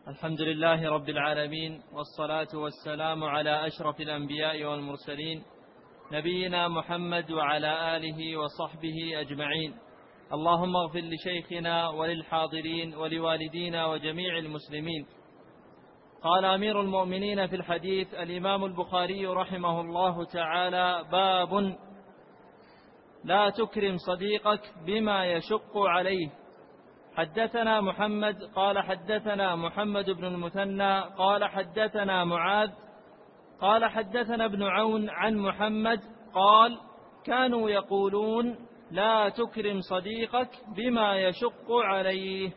الحمد لله رب العالمين، والصلاة والسلام على أشرف الأنبياء والمرسلين نبينا محمد وعلى آله وصحبه أجمعين. اللهم اغفر لشيخنا وللحاضرين ولوالدينا وجميع المسلمين. قال أمير المؤمنين في الحديث الإمام البخاري رحمه الله تعالى: باب لا تكرم صديقك بما يشق عليه. حدثنا محمد قال حدثنا محمد بن المثنى قال حدثنا معاذ قال حدثنا ابن عون عن محمد قال: كانوا يقولون لا تكرم صديقك بما يشق عليه.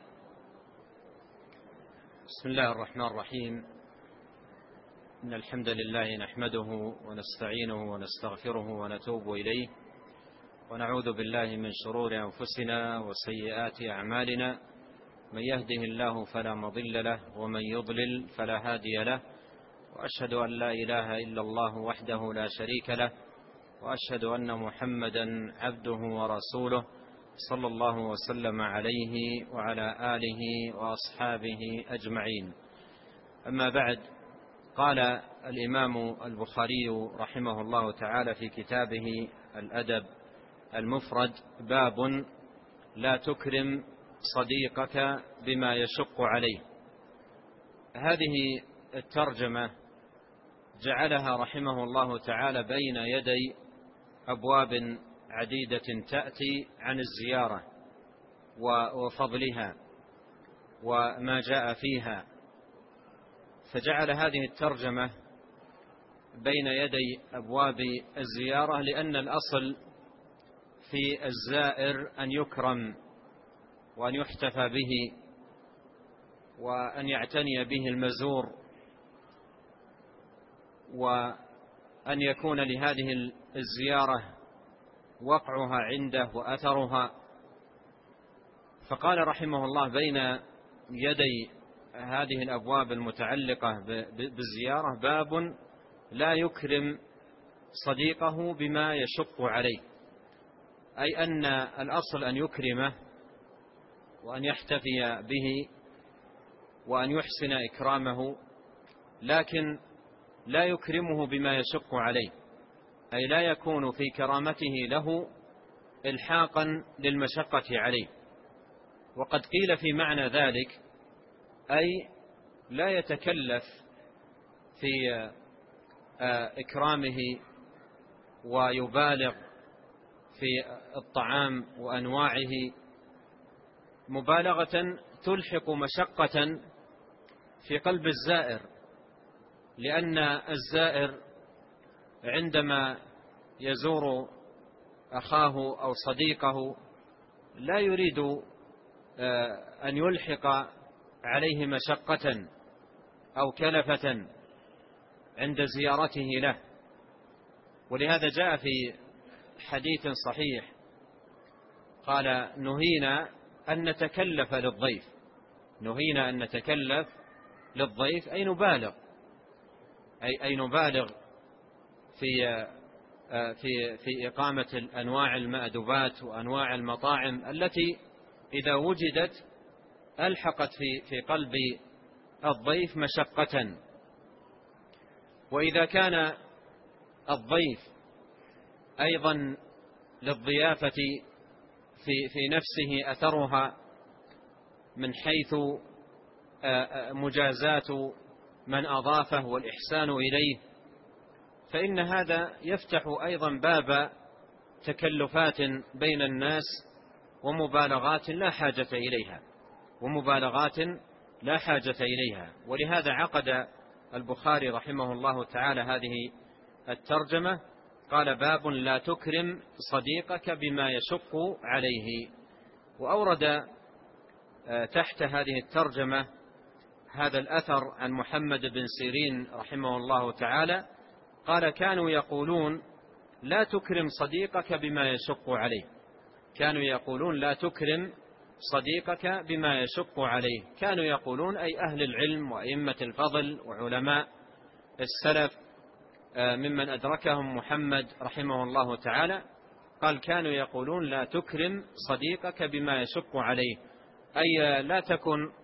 بسم الله الرحمن الرحيم. إن الحمد لله نحمده ونستعينه ونستغفره ونتوب إليه، ونعوذ بالله من شرور أنفسنا وسيئات أعمالنا. من يهده الله فلا مضل له، ومن يضلل فلا هادي له، وأشهد أن لا إله إلا الله وحده لا شريك له، وأشهد أن محمدا عبده ورسوله صلى الله وسلم عليه وعلى آله وأصحابه أجمعين. أما بعد، قال الإمام البخاري رحمه الله تعالى في كتابه الأدب المفرد: باب لا تكرم صديقك بما يشق عليه. هذه الترجمة جعلها رحمه الله تعالى بين يدي أبواب عديدة تأتي عن الزيارة وفضلها وما جاء فيها، فجعل هذه الترجمة بين يدي أبواب الزيارة، لأن الأصل في الزائر أن يكرم وأن يحتفى به وأن يعتني به المزور، وأن يكون لهذه الزيارة وقعها عنده وأثرها. فقال رحمه الله بين يدي هذه الأبواب المتعلقة بالزيارة: باب لا يكرم صديقه بما يشق عليه، أي أن الأصل أن يكرمه وأن يحتفي به وأن يحسن إكرامه، لكن لا يكرمه بما يشق عليه، أي لا يكون في كرامته له إلحاقا للمشقة عليه. وقد قيل في معنى ذلك أي لا يتكلف في إكرامه ويبالغ في الطعام وأنواعه مبالغة تلحق مشقة في قلب الزائر، لأن الزائر عندما يزور أخاه أو صديقه لا يريد أن يلحق عليه مشقة أو كلفة عند زيارته له. ولهذا جاء في حديث صحيح قال: نهينا أن نتكلف للضيف. نهينا أن نتكلف للضيف أي نبالغ، أي نبالغ في إقامة أنواع المأدبات وأنواع المطاعم التي إذا وجدت ألحقت في قلب الضيف مشقة. وإذا كان الضيف أيضا للضيافة في نفسه أثرها من حيث مجازاة من أضافه والإحسان إليه، فإن هذا يفتح أيضا باب تكلفات بين الناس ومبالغات لا حاجة إليها. ولهذا عقد البخاري رحمه الله تعالى هذه الترجمة، قال: باب لا تكرم صديقك بما يشق عليه. وأورد تحت هذه الترجمة هذا الأثر عن محمد بن سيرين رحمه الله تعالى قال: كانوا يقولون لا تكرم صديقك بما يشق عليه. كانوا يقولون لا تكرم صديقك بما يشق عليه. كانوا يقولون أي أهل العلم وأئمة الفضل وعلماء السلف ممن أدركهم محمد رحمه الله تعالى. قال: كانوا يقولون لا تكرم صديقك بما يشق عليه، أي لا تكن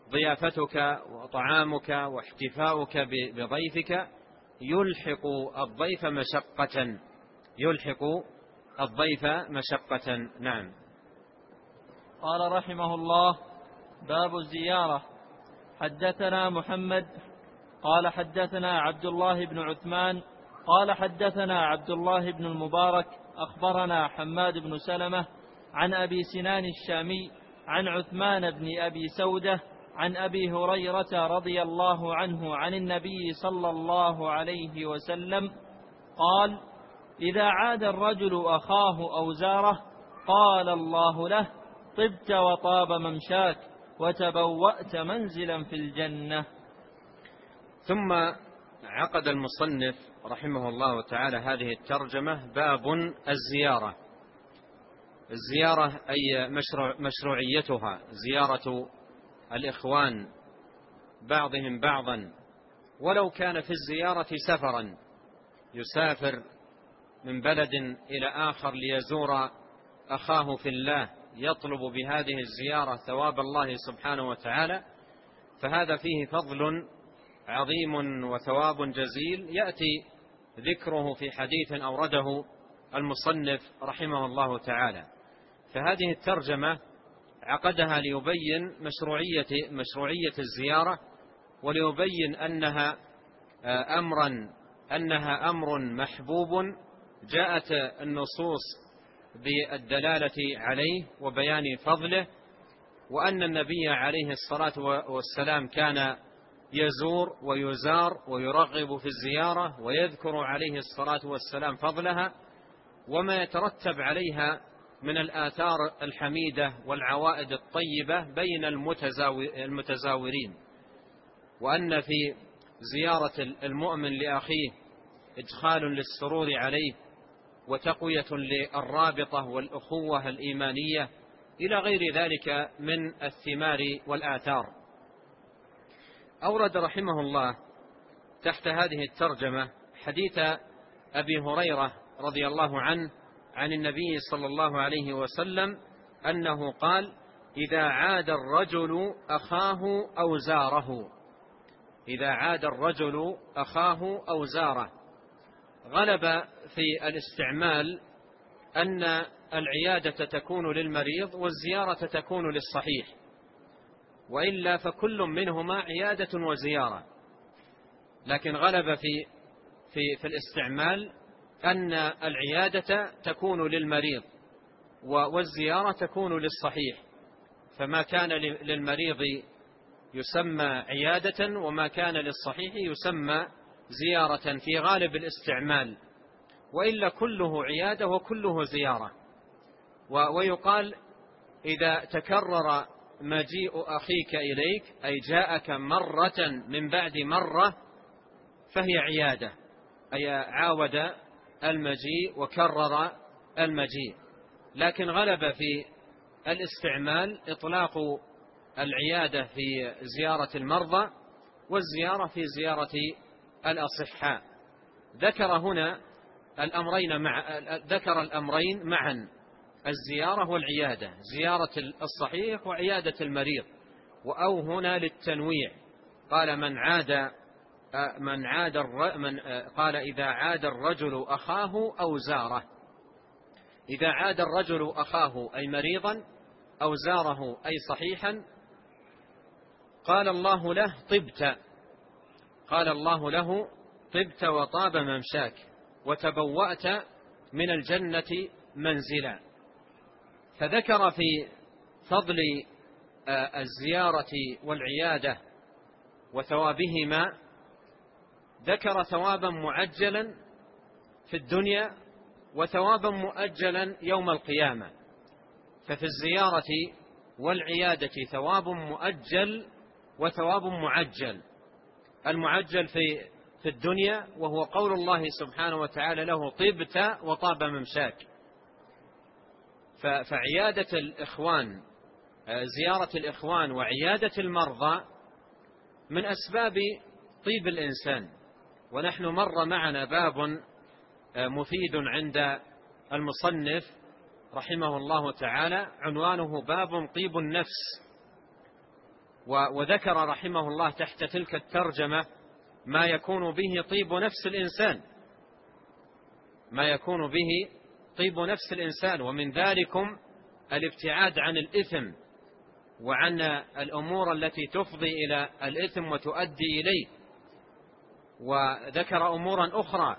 ضيافتك وطعامك واحتفاؤك بضيفك يلحق الضيف مشقة، يلحق الضيف مشقة. نعم. قال رحمه الله: باب الزيارة. حدثنا محمد قال حدثنا عبد الله بن عثمان قال حدثنا عبد الله بن المبارك أخبرنا حماد بن سلمة عن أبي سنان الشامي عن عثمان بن أبي سودة عن أبي هريرة رضي الله عنه عن النبي صلى الله عليه وسلم قال: إذا عاد الرجل أخاه أو زاره قال الله له: طبت وطاب ممشاك وتبوأت منزلا في الجنة. ثم عقد المصنف رحمه الله تعالى هذه الترجمة: باب الزيارة. الزيارة أي مشروعيتها، زيارة الإخوان بعضهم بعضا، ولو كان في الزيارة سفرا، يسافر من بلد إلى آخر ليزور أخاه في الله، يطلب بهذه الزيارة ثواب الله سبحانه وتعالى، فهذا فيه فضل عظيم وثواب جزيل يأتي ذكره في حديث أورده المصنف رحمه الله تعالى. فهذه الترجمة عقدها ليبين مشروعية الزيارة، وليبين أنها أمر محبوب جاءت النصوص بالدلالة عليه وبيان فضله، وأن النبي عليه الصلاة والسلام كان يزور ويزار ويرغب في الزيارة، ويذكر عليه الصلاة والسلام فضلها وما يترتب عليها من الآثار الحميدة والعوائد الطيبة بين المتزاورين، وأن في زيارة المؤمن لأخيه إدخال للسرور عليه وتقوية للرابطة والأخوة الإيمانية إلى غير ذلك من الثمار والآثار. أورد رحمه الله تحت هذه الترجمة حديث أبي هريرة رضي الله عنه عن النبي صلى الله عليه وسلم أنه قال: إذا عاد الرجل أخاه أو زاره. إذا عاد الرجل أخاه أو زاره، غلب في الاستعمال أن العيادة تكون للمريض والزيارة تكون للصحيح، وإلا فكل منهما عيادة وزيارة، لكن غلب في الاستعمال أن العيادة تكون للمريض والزيارة تكون للصحيح، فما كان للمريض يسمى عيادة، وما كان للصحيح يسمى زيارة في غالب الاستعمال، وإلا كله عيادة وكله زيارة. ويقال: إذا تكرر مجيء أخيك إليك، أي جاءك مرة من بعد مرة، فهي عيادة، أي عاود المجيء وكرر المجيء. لكن غلب في الاستعمال إطلاق العيادة في زيارة المرضى والزيارة في زيارة الأصحاء. ذكر هنا الأمرين معا، الزيارة والعيادة، زيارة الصحيح وعيادة المريض، وأو هنا للتنويع. قال قال إذا عاد الرجل أخاه أو زاره. إذا عاد الرجل أخاه أي مريضا، أو زاره أي صحيحا، قال الله له: طبت. قال الله له: طبت وطاب ممشاك وتبوأت من الجنة منزلا. فذكر في فضل الزيارة والعيادة وثوابهما، ذكر ثوابا معجلا في الدنيا وثوابا مؤجلا يوم القيامة. ففي الزيارة والعيادة ثواب مؤجل وثواب معجل. المعجل في الدنيا وهو قول الله سبحانه وتعالى له: طبت وطاب ممشاك. فعيادة الإخوان، زيارة الإخوان وعيادة المرضى من أسباب طيب الإنسان. ونحن مر معنا باب مفيد عند المصنف رحمه الله تعالى عنوانه: باب طيب النفس. وذكر رحمه الله تحت تلك الترجمة ما يكون به طيب نفس الإنسان، ما يكون به طيب نفس الإنسان، ومن ذلكم الابتعاد عن الإثم وعن الأمور التي تفضي إلى الإثم وتؤدي إليه. وذكر أمورا أخرى،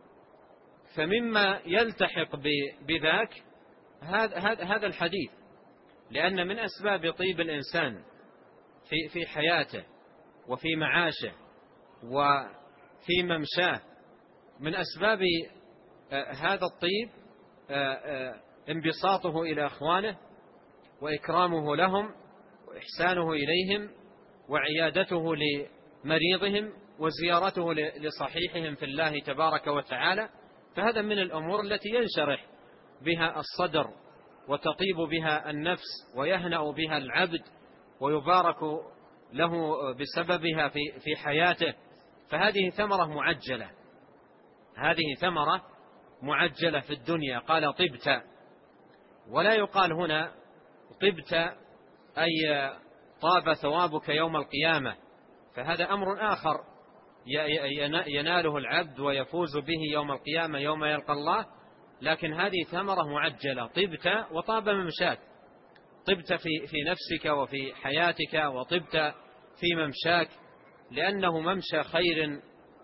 فمما يلتحق بذاك هذا الحديث، لأن من أسباب طيب الإنسان في حياته وفي معاشه وفي ممشاه، من أسباب هذا الطيب انبساطه إلى أخوانه وإكرامه لهم وإحسانه إليهم وعيادته لمريضهم وزيارته لصحيحهم في الله تبارك وتعالى. فهذا من الأمور التي ينشرح بها الصدر وتطيب بها النفس ويهنأ بها العبد ويبارك له بسببها في حياته. فهذه ثمرة معجلة، هذه ثمرة معجلة في الدنيا. قال طبت، ولا يقال هنا طبت أي طاب ثوابك يوم القيامة، فهذا أمر آخر يناله العبد ويفوز به يوم القيامة يوم يلقى الله، لكن هذه ثمرة معجلة. طبت وطاب ممشاك، طبت في نفسك وفي حياتك، وطبت في ممشاك، لأنه ممشى خير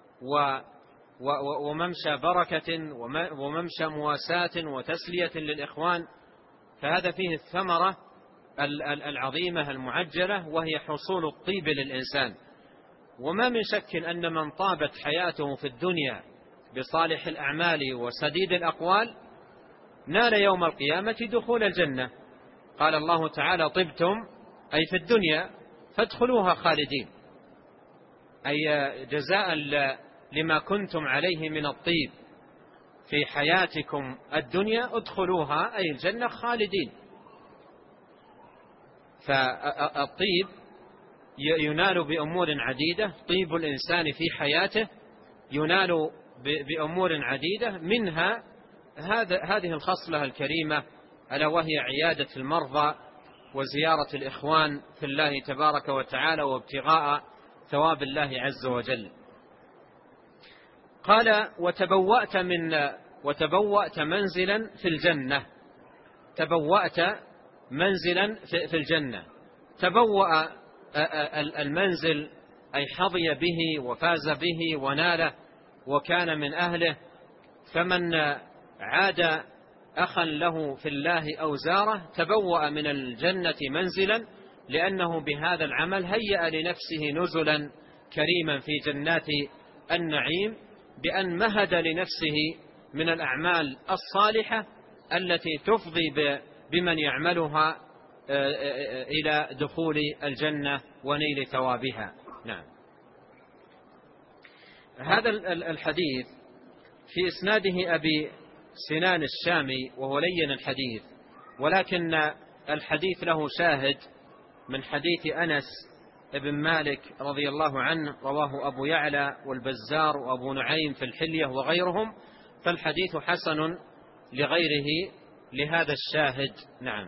وممشى بركة وممشى مواساة وتسلية للإخوان. فهذا فيه الثمرة العظيمة المعجلة، وهي حصول الطيب للإنسان. وما من شك أن من طابت حياته في الدنيا بصالح الأعمال وسديد الأقوال نال يوم القيامة دخول الجنة. قال الله تعالى طبتم أي في الدنيا فادخلوها خالدين، أي جزاء لما كنتم عليه من الطيب في حياتكم الدنيا ادخلوها أي الجنة خالدين. فالطيب ينال بأمور عديدة، طيب الإنسان في حياته ينال بأمور عديدة، منها هذه الخصلة الكريمة ألا وهي عيادة المرضى وزيارة الإخوان في الله تبارك وتعالى وابتغاء ثواب الله عز وجل. قال وتبوأت منزلا في الجنة، تبوأت منزلا في الجنة. تبوأ المنزل أي حظي به وفاز به وناله وكان من أهله. فمن عاد أخا له في الله أو زاره تبوأ من الجنة منزلا، لأنه بهذا العمل هيأ لنفسه نزلا كريما في جنات النعيم، بأن مهد لنفسه من الأعمال الصالحة التي تفضي بمن يعملها إلى دخول الجنة ونيل ثوابها. نعم. هذا الحديث في إسناده أبي سنان الشامي وهو لين الحديث، ولكن الحديث له شاهد من حديث أنس ابن مالك رضي الله عنه، رواه أبو يعلى والبزار وأبو نعيم في الحلية وغيرهم، فالحديث حسن لغيره لهذا الشاهد. نعم.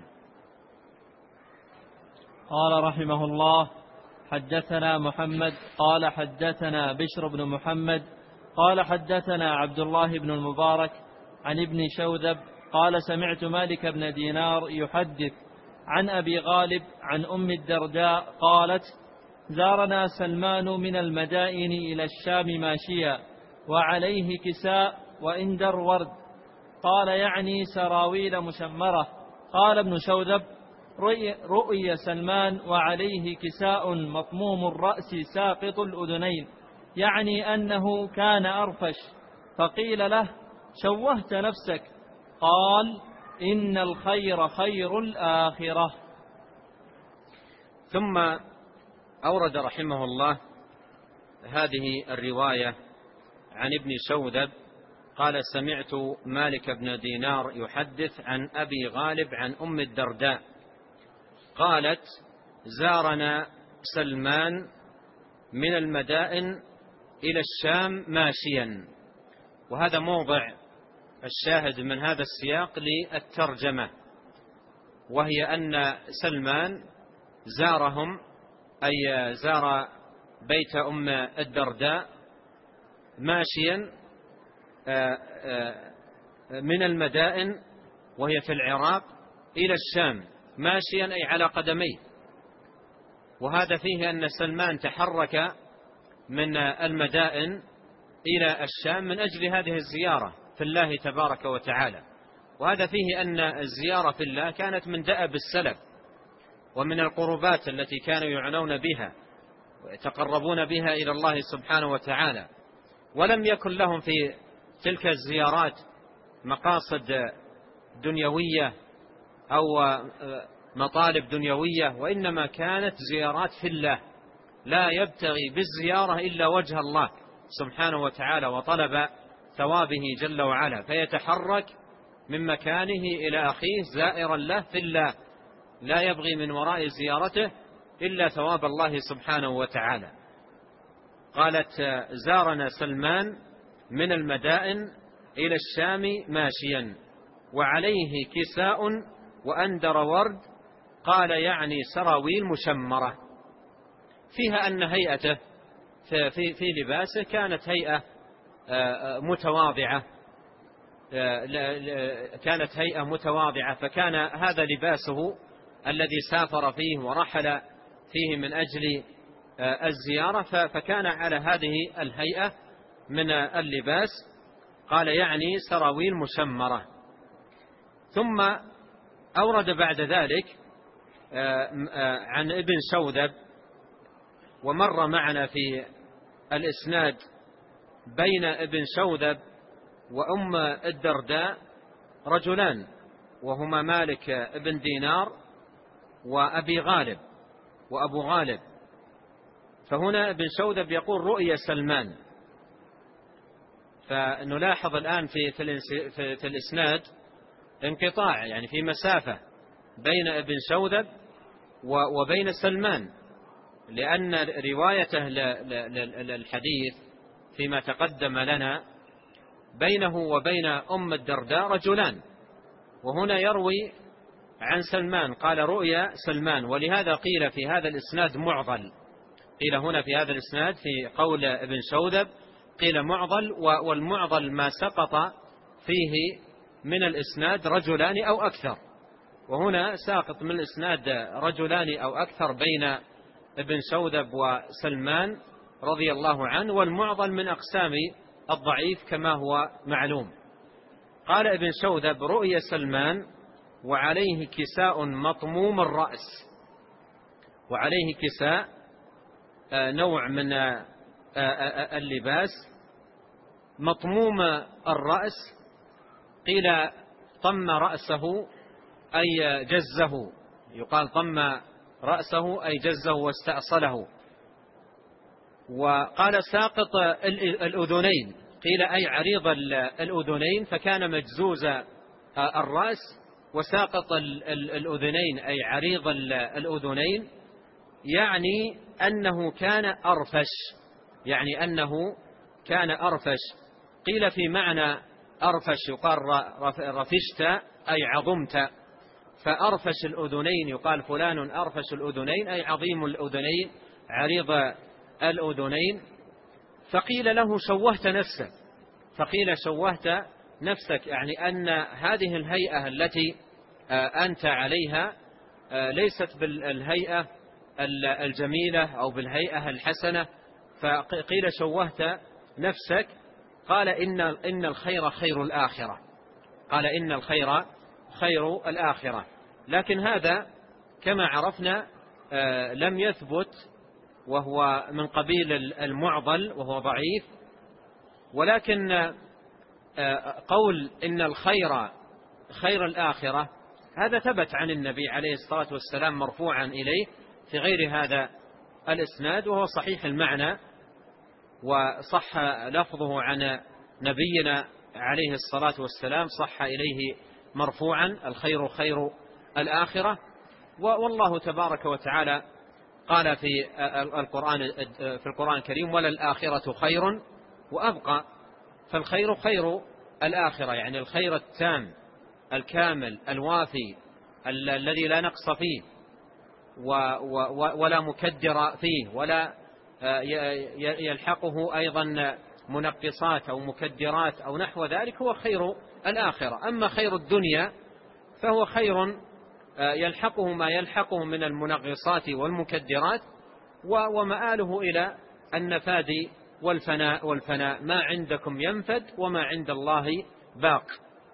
قال رحمه الله حدثنا محمد قال حدثنا بشر بن محمد قال حدثنا عبد الله بن المبارك عن ابن شوذب قال سمعت مالك بن دينار يحدث عن أبي غالب عن أم الدرداء قالت زارنا سلمان من المدائن إلى الشام ماشيا وعليه كساء وإندر ورد، قال يعني سراويل مشمرة. قال ابن شوذب رؤي سلمان وعليه كساء مطموم الرأس ساقط الأذنين، يعني أنه كان أرفش، فقيل له شوهت نفسك، قال إن الخير خير الآخرة. ثم أورد رحمه الله هذه الرواية عن ابن شوذب قال سمعت مالك بن دينار يحدث عن أبي غالب عن أم الدرداء قالت زارنا سلمان من المدائن إلى الشام ماشيا. وهذا موضع الشاهد من هذا السياق للترجمة، وهي أن سلمان زارهم أي زار بيت أم الدرداء ماشيا من المدائن وهي في العراق إلى الشام، ماشيا أي على قدميه. وهذا فيه أن سلمان تحرك من المدائن إلى الشام من أجل هذه الزيارة في الله تبارك وتعالى. وهذا فيه أن الزيارة في الله كانت من دأب السلف ومن القربات التي كانوا يعنون بها ويتقربون بها إلى الله سبحانه وتعالى، ولم يكن لهم في تلك الزيارات مقاصد دنيوية أو مطالب دنيوية، وإنما كانت زيارات في الله، لا يبتغي بالزيارة إلا وجه الله سبحانه وتعالى وطلب ثوابه جل وعلا، فيتحرك من مكانه إلى أخيه زائرا له في الله، لا يبغي من وراء زيارته إلا ثواب الله سبحانه وتعالى. قالت زارنا سلمان من المدائن إلى الشام ماشيا وعليه كساء وأندر ورد، قال يعني سراويل مشمرة، فيها أن هيئته في لباسه كانت هيئة متواضعة، فكان هذا لباسه الذي سافر فيه ورحل فيه من أجل الزيارة، فكان على هذه الهيئة من اللباس. قال يعني سراويل مشمرة. ثم أورد بعد ذلك عن ابن شوذب، ومر معنا في الإسناد بين ابن شوذب وأم الدرداء رجلان، وهما مالك ابن دينار وأبي غالب وأبو غالب. فهنا ابن شوذب يقول رؤيا سلمان، فنلاحظ الآن في الإسناد انقطاع، يعني في مسافة بين ابن شوذب وبين سلمان، لأن روايته للحديث فيما تقدم لنا بينه وبين أم الدرداء رجلان، وهنا يروي عن سلمان قال رؤيا سلمان، ولهذا قيل في هذا الإسناد معضل. قيل هنا في هذا الإسناد في قول ابن شوذب قيل معضل، والمعضل ما سقط فيه من الإسناد رجلان أو أكثر، وهنا ساقط من الإسناد رجلان أو أكثر بين ابن شوذب وسلمان رضي الله عنه، والمعضل من أقسام الضعيف كما هو معلوم. قال ابن شوذب رؤيا سلمان وعليه كساء مطموم الرأس، وعليه كساء نوع من اللباس مطموم الرأس، قيل طم رأسه أي جزه، يقال طم رأسه أي جزه واستأصله. وقال ساقط الأذنين، قيل أي عريض الأذنين، فكان مجزوز الرأس، وساقط الأذنين أي عريض الأذنين، يعني أنه كان أرفش، يعني أنه كان أرفش. قيل في معنى أرفش يقال رفشت أي عظمت، فأرفش الأذنين يقال فلان أرفش الأذنين أي عظيم الأذنين عريض الأذنين. فقيل له شوهت نفسك، فقيل شوهت نفسك، يعني أن هذه الهيئة التي أنت عليها ليست بالهيئة الجميلة أو بالهيئة الحسنة، فقيل شوهت نفسك. قال إن الخير خير الآخرة، قال إن الخير خير الآخرة. لكن هذا كما عرفنا لم يثبت، وهو من قبيل المعضل وهو ضعيف. ولكن قول إن الخير خير الآخرة هذا ثبت عن النبي عليه الصلاة والسلام مرفوعا إليه في غير هذا الإسناد، وهو صحيح المعنى وصح لفظه عن نبينا عليه الصلاة والسلام، صح إليه مرفوعا الخير خير الآخرة. والله تبارك وتعالى قال في القرآن الكريم وللآخرة خير وأبقى، فالخير خير الآخرة، يعني الخير التام الكامل الوافي الذي لا نقص فيه. ولا مكدر فيه، ولا يلحقه أيضا منقصات أو مكدرات أو نحو ذلك، هو خير الآخرة. أما خير الدنيا فهو خير يلحقه ما يلحقه من المنغصات والمكدرات، ومآله إلى النفاد والفناء. ما عندكم ينفد وما عند الله باق.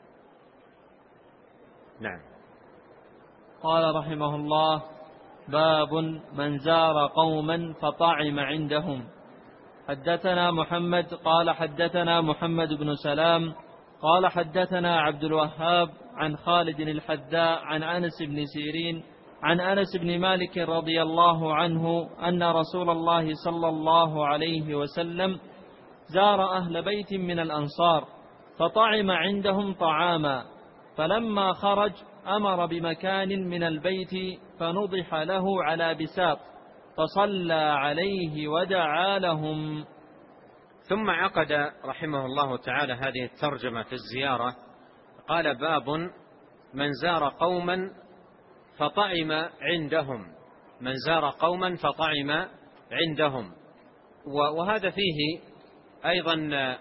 نعم. قال رحمه الله: باب من زار قوما فطعم عندهم. حدثنا محمد قال حدثنا محمد بن سلام قال حدثنا عبد الوهاب عن خالد الحذاء عن أنس بن سيرين عن أنس بن مالك رضي الله عنه أن رسول الله صلى الله عليه وسلم زار أهل بيت من الأنصار فطعم عندهم طعاما، فلما خرج أمر بمكان من البيت فنضح له على بساط فصلى عليه ودعا لهم. ثم عقد رحمه الله تعالى هذه الترجمة في الزيارة، قال: باب من زار قوما فطعم عندهم. من زار قوما فطعم عندهم. وهذا فيه أيضا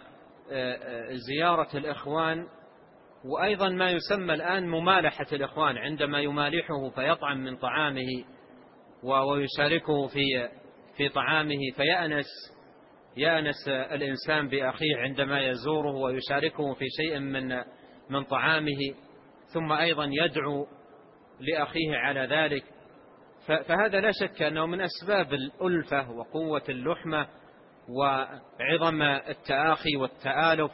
زيارة الإخوان، وأيضا ما يسمى الآن ممالحة الإخوان، عندما يمالحه فيطعم من طعامه ويشاركه في طعامه، يأنس الإنسان بأخيه عندما يزوره ويشاركه في شيء من طعامه، ثم أيضا يدعو لأخيه على ذلك. فهذا لا شك أنه من أسباب الألفة وقوة اللحمة وعظم التآخي والتآلف.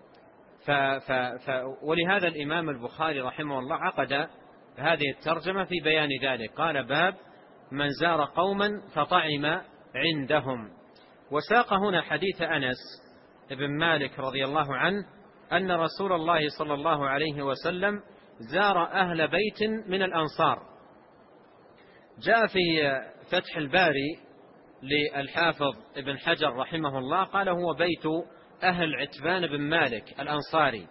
ولهذا الإمام البخاري رحمه الله عقد هذه الترجمة في بيان ذلك. قال: باب من زار قوما فطعم عندهم. وساق هنا حديث أنس بن مالك رضي الله عنه أن رسول الله صلى الله عليه وسلم زار أهل بيت من الأنصار. جاء في فتح الباري للحافظ ابن حجر رحمه الله قال: هو بيت أهل عتبان بن مالك الأنصاري.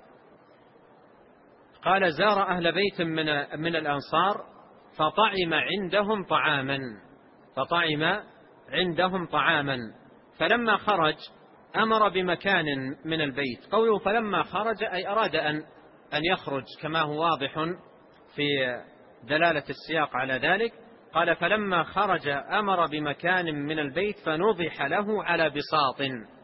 قال: زار أهل بيت من الأنصار فطعم عندهم طعاما فلما خرج أمر بمكان من البيت. قوله فلما خرج أي أراد أن يخرج، كما هو واضح في دلالة السياق على ذلك. قال: فلما خرج أمر بمكان من البيت فنضح له على بساط.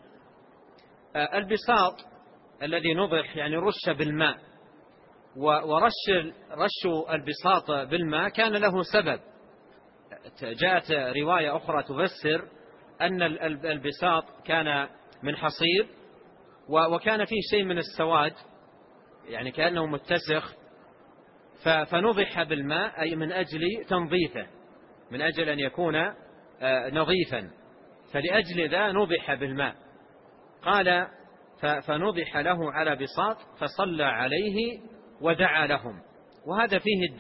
البساط الذي نضح يعني رش بالماء، ورش البساط بالماء كان له سبب. جاءت رواية أخرى تفسر أن البساط كان من حصير وكان فيه شيء من السواد، يعني كأنه متسخ، فنضح بالماء أي من أجل تنظيفه، من أجل أن يكون نظيفا، فلأجل ذا نضح بالماء. قال: فنضح له على بساط فصلى عليه ودعا لهم. وهذا فيه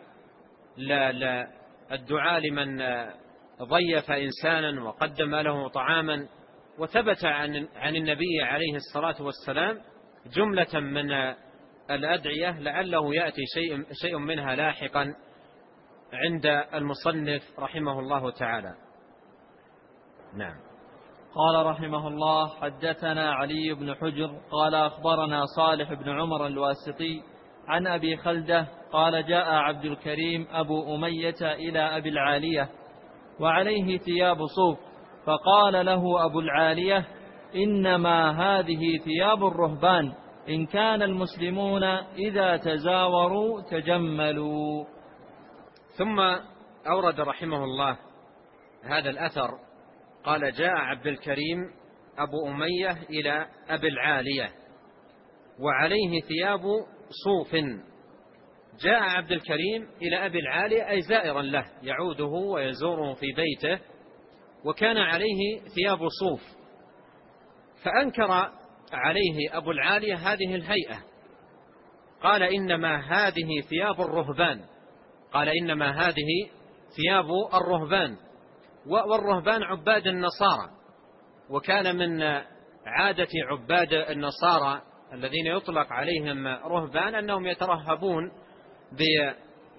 الدعاء لمن ضيف إنسانا وقدم له طعاما. وثبت عن النبي عليه الصلاة والسلام جملة من الأدعية لعله يأتي شيء منها لاحقا عند المصنف رحمه الله تعالى. نعم. قال رحمه الله: حدثنا علي بن حجر قال أخبرنا صالح بن عمر الواسطي عن أبي خلدة قال: جاء عبد الكريم أبو أمية إلى أبي العالية وعليه ثياب صوف، فقال له أبو العالية: إنما هذه ثياب الرهبان، إن كان المسلمون إذا تزاوروا تجملوا. ثم أورد رحمه الله هذا الأثر. قال: جاء عبد الكريم أبو أمية إلى أبي العالية وعليه ثياب صوف. جاء عبد الكريم إلى أبي العالية أي زائرا له، يعوده ويزوره في بيته، وكان عليه ثياب صوف. فأنكر عليه أبو العالية هذه الهيئة، قال: إنما هذه ثياب الرهبان. قال: إنما هذه ثياب الرهبان. والرهبان عباد النصارى، وكان من عادة عباد النصارى الذين يطلق عليهم رهبان أنهم يترهبون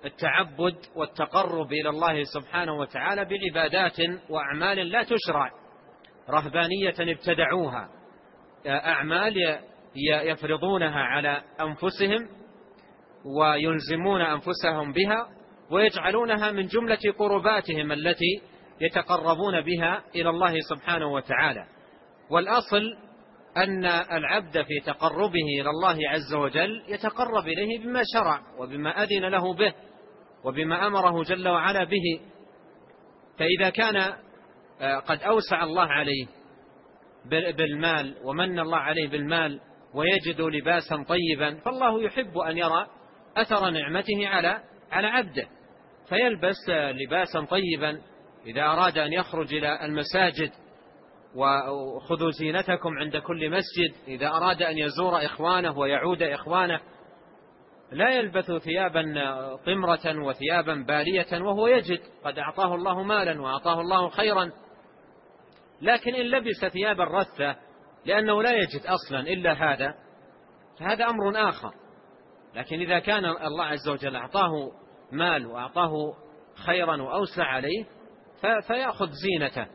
التعبد والتقرب إلى الله سبحانه وتعالى بعبادات وأعمال لا تشرع، رهبانية ابتدعوها، أعمال يفرضونها على أنفسهم ويلزمون أنفسهم بها ويجعلونها من جملة قرباتهم التي يتقربون بها إلى الله سبحانه وتعالى. والأصل أن العبد في تقربه إلى الله عز وجل يتقرب إليه بما شرع وبما أذن له به وبما أمره جل وعلا به. فإذا كان قد أوسع الله عليه بالمال ومن الله عليه بالمال ويجد لباسا طيبا، فالله يحب أن يرى أثر نعمته على عبده، فيلبس لباسا طيبا إذا أراد أن يخرج إلى المساجد، وخذوا زينتكم عند كل مسجد. إذا أراد أن يزور إخوانه ويعود إخوانه لا يلبث ثيابا طمرة وثيابا بالية وهو يجد قد أعطاه الله مالا وأعطاه الله خيرا. لكن إن لبس ثيابا رثة لأنه لا يجد أصلا إلا هذا فهذا أمر آخر. لكن إذا كان الله عز وجل أعطاه مال وأعطاه خيرا وأوسع عليه فيأخذ زينته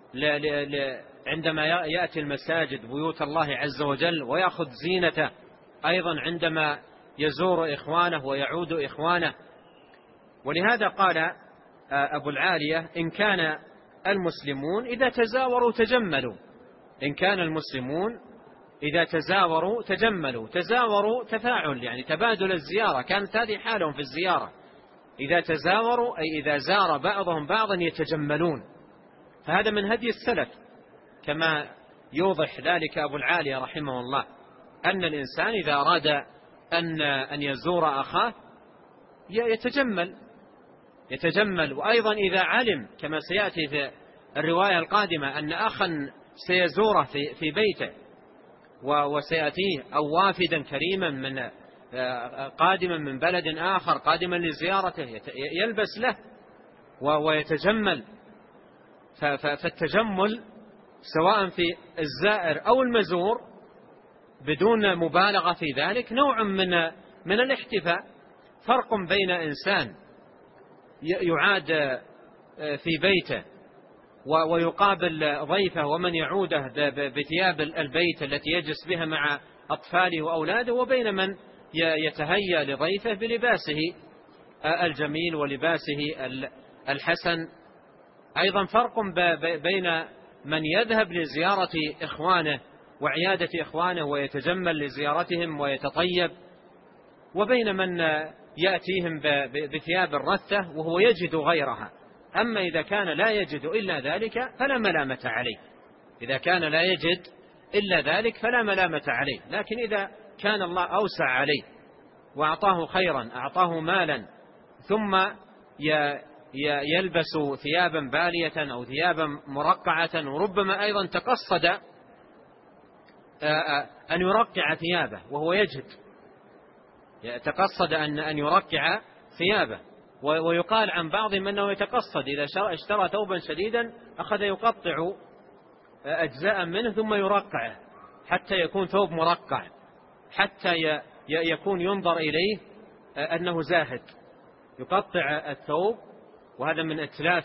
عندما يأتي المساجد بيوت الله عز وجل، ويأخذ زينته أيضا عندما يزور إخوانه ويعود إخوانه. ولهذا قال أبو العالية: إن كان المسلمون إذا تزاوروا تجملوا. إن كان المسلمون إذا تزاوروا تجملوا. تزاوروا تفاعل يعني تبادل الزيارة، كانت هذه حالهم في الزيارة. إذا تزاوروا أي إذا زار بعضهم بعضا يتجملون. فهذا من هدي السلف، كما يوضح ذلك أبو العالية رحمه الله، أن الإنسان إذا أراد أن يزور أخاه يتجمل. وأيضا إذا علم كما سيأتي في الرواية القادمة أن أخا سيزوره في بيته وسيأتيه أو وافدا كريما قادما من بلد آخر قادما لزيارته يلبس له ويتجمل. فالتجمل سواء في الزائر أو المزور بدون مبالغة في ذلك نوع من الاحتفاء. فرق بين إنسان يعاد في بيته ويقابل ضيفه ومن يعوده بثياب البيت التي يجلس بها مع أطفاله وأولاده، وبين من يتهيأ لضيفه بلباسه الجميل ولباسه الحسن. أيضا فرق بين من يذهب لزيارة إخوانه وعيادة إخوانه ويتجمل لزيارتهم ويتطيب، وبين من يأتيهم بثياب الرثة وهو يجد غيرها. أما إذا كان لا يجد إلا ذلك فلا ملامة عليه. إذا كان لا يجد إلا ذلك فلا ملامة عليه. لكن إذا كان الله أوسع عليه وأعطاه خيرا، أعطاه مالا، ثم يلبس ثيابا بالية أو ثيابا مرقعة، وربما أيضا تقصد أن يرقع ثيابه وهو يجد، يتقصد أن يرقع ثيابه. ويقال عن بعضهم أنه يتقصد إذا اشترى ثوبا شديدا أخذ يقطع أجزاء منه ثم يرقعه حتى يكون ثوب مرقع، حتى يكون ينظر إليه أنه زاهد. يقطع الثوب، وهذا من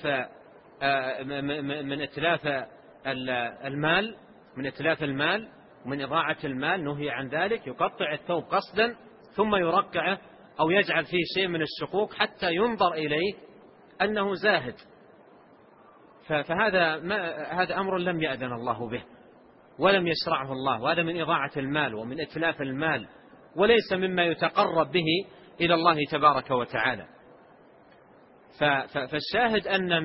إتلاف المال، من إتلاف المال ومن إضاعة المال، نهي عن ذلك. يقطع الثوب قصدا ثم يرقعه أو يجعل فيه شيء من الشقوق حتى ينظر إليه أنه زاهد. فهذا أمر لم يأذن الله به ولم يشرعه الله، وهذا من إضاعة المال ومن إتلاف المال، وليس مما يتقرب به إلى الله تبارك وتعالى. فالشاهد أن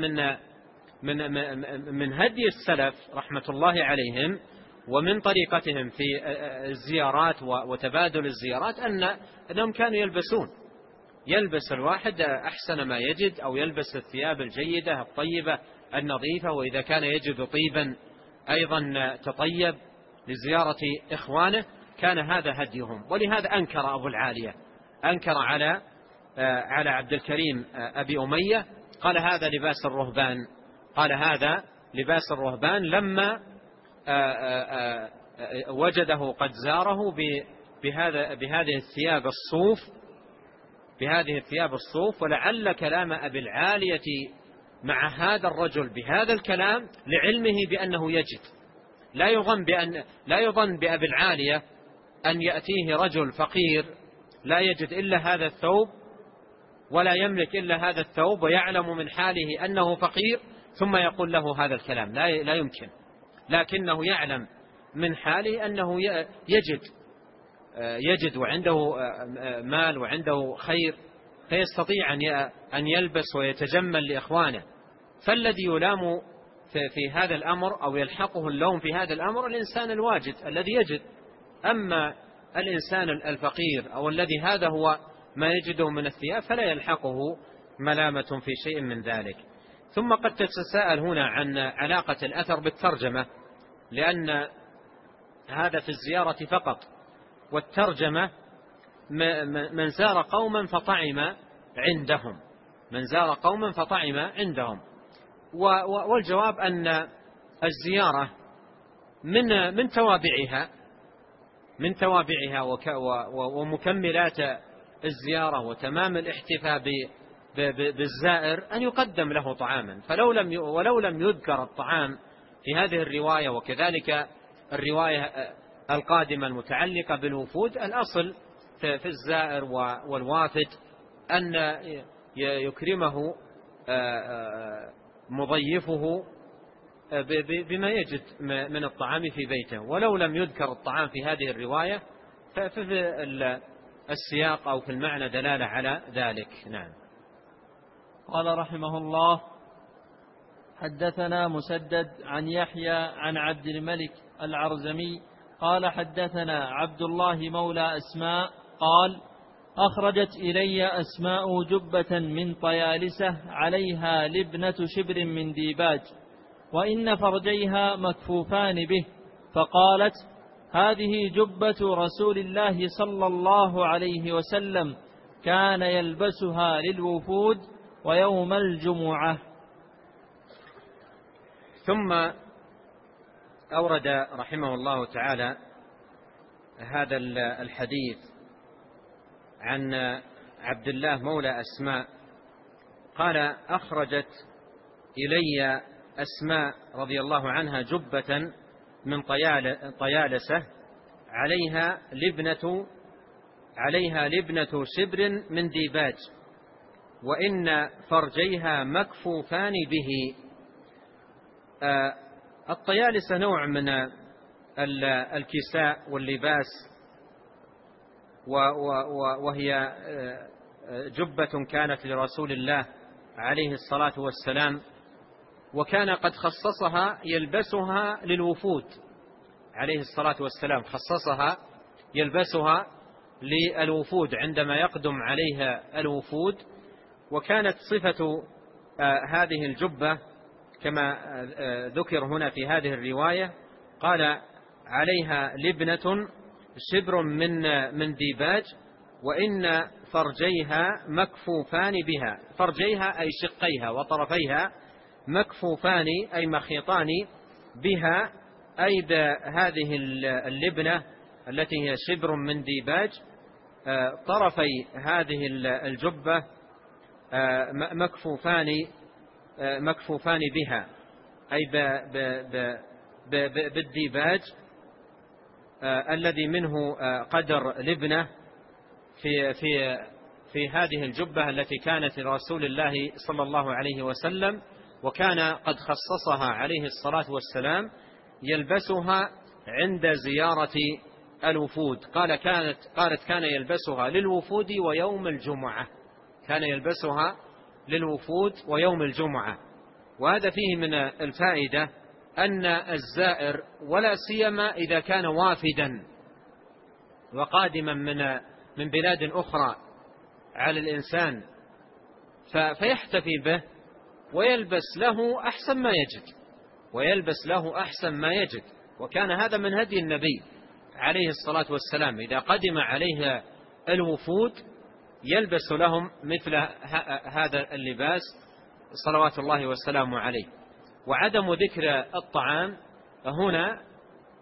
من هدي السلف رحمة الله عليهم ومن طريقتهم في الزيارات وتبادل الزيارات أنهم كانوا يلبس الواحد أحسن ما يجد، أو يلبس الثياب الجيدة الطيبة النظيفة، وإذا كان يجد طيبا أيضا تطيب لزيارة إخوانه. كان هذا هديهم. ولهذا أنكر أبو العالية، أنكر على عبد الكريم أبي أمية، قال هذا لباس الرهبان، قال هذا لباس الرهبان، لما وجده قد زاره بهذه الثياب الصوف بهذه الثياب الصوف، ولعل كلام أبي العالية مع هذا الرجل بهذا الكلام لعلمه بأنه يجد. لا يظن بأبي العالية أن يأتيه رجل فقير لا يجد إلا هذا الثوب ولا يملك إلا هذا الثوب ويعلم من حاله أنه فقير ثم يقول له هذا الكلام، لا يمكن. لكنه يعلم من حاله أنه يجد وعنده مال وعنده خير، فيستطيع أن يلبس ويتجمل لإخوانه. فالذي يلام في هذا الأمر أو يلحقه اللوم في هذا الأمر الإنسان الواجد الذي يجد. أما الإنسان الفقير أو الذي هذا هو ما يجده من الثياب فلا يلحقه ملامة في شيء من ذلك. ثم قد تتساءل هنا عن علاقة الأثر بالترجمة، لأن هذا في الزيارة فقط، والترجمة من زار قوما فطعم عندهم. والجواب أن الزيارة من توابعها ومكملات الزيارة وتمام الاحتفاء بالزائر أن يقدم له طعاما. ولو لم يذكر الطعام في هذه الرواية وكذلك الرواية القادمة المتعلقة بالوفود، الأصل في الزائر والوافد أن يكرمه مضيفه بما يجد من الطعام في بيته. ولو لم يذكر الطعام في هذه الرواية ففي السياق أو في المعنى دلالة على ذلك. نعم. قال رحمه الله: حدثنا مسدد عن يحيى عن عبد الملك العرزمي قال حدثنا عبد الله مولى أسماء قال: أخرجت إلي أسماء جبة من طيالسة عليها لبنة شبر من ديباج، وإن فرجيها مكفوفان به، فقالت: هذه جبة رسول الله صلى الله عليه وسلم، كان يلبسها للوفود ويوم الجمعة. ثم أورد رحمه الله تعالى هذا الحديث عن عبد الله مولى أسماء قال: أخرجت إلي أسماء رضي الله عنها جبة من طيالسة عليها لبنة شبر من ديباج، وإن فرجيها مكفوفان به. الطيالسة نوع من الكساء واللباس، وهي جبة كانت لرسول الله عليه الصلاة والسلام، وكان قد خصصها يلبسها للوفود عليه الصلاة والسلام، خصصها يلبسها للوفود عندما يقدم عليها الوفود. وكانت صفة هذه الجبة كما ذكر هنا في هذه الرواية، قال: عليها لبنة شبر من ديباج، وإن فرجيها مكفوفان بها. فرجيها أي شقيها وطرفيها، مكفوفان أي مخيطان بها، أي بهذه اللبنة التي هي شبر من ديباج. طرفي هذه الجبة مكفوفان بها، أي بالديباج الذي منه قدر لبنة في هذه الجبة التي كانت لرسول الله صلى الله عليه وسلم، وكان قد خصصها عليه الصلاة والسلام يلبسها عند زيارة الوفود. قالت كان يلبسها للوفود ويوم الجمعة، كان يلبسها للوفود ويوم الجمعة. وهذا فيه من الفائدة أن الزائر ولا سيما إذا كان وافدا وقادما من بلاد أخرى على الإنسان فيحتفي به ويلبس له أحسن ما يجد، وكان هذا من هدي النبي عليه الصلاة والسلام، إذا قدم عليه الوفود يلبس لهم مثل هذا اللباس صلوات الله والسلام عليه. وعدم ذكر الطعام هنا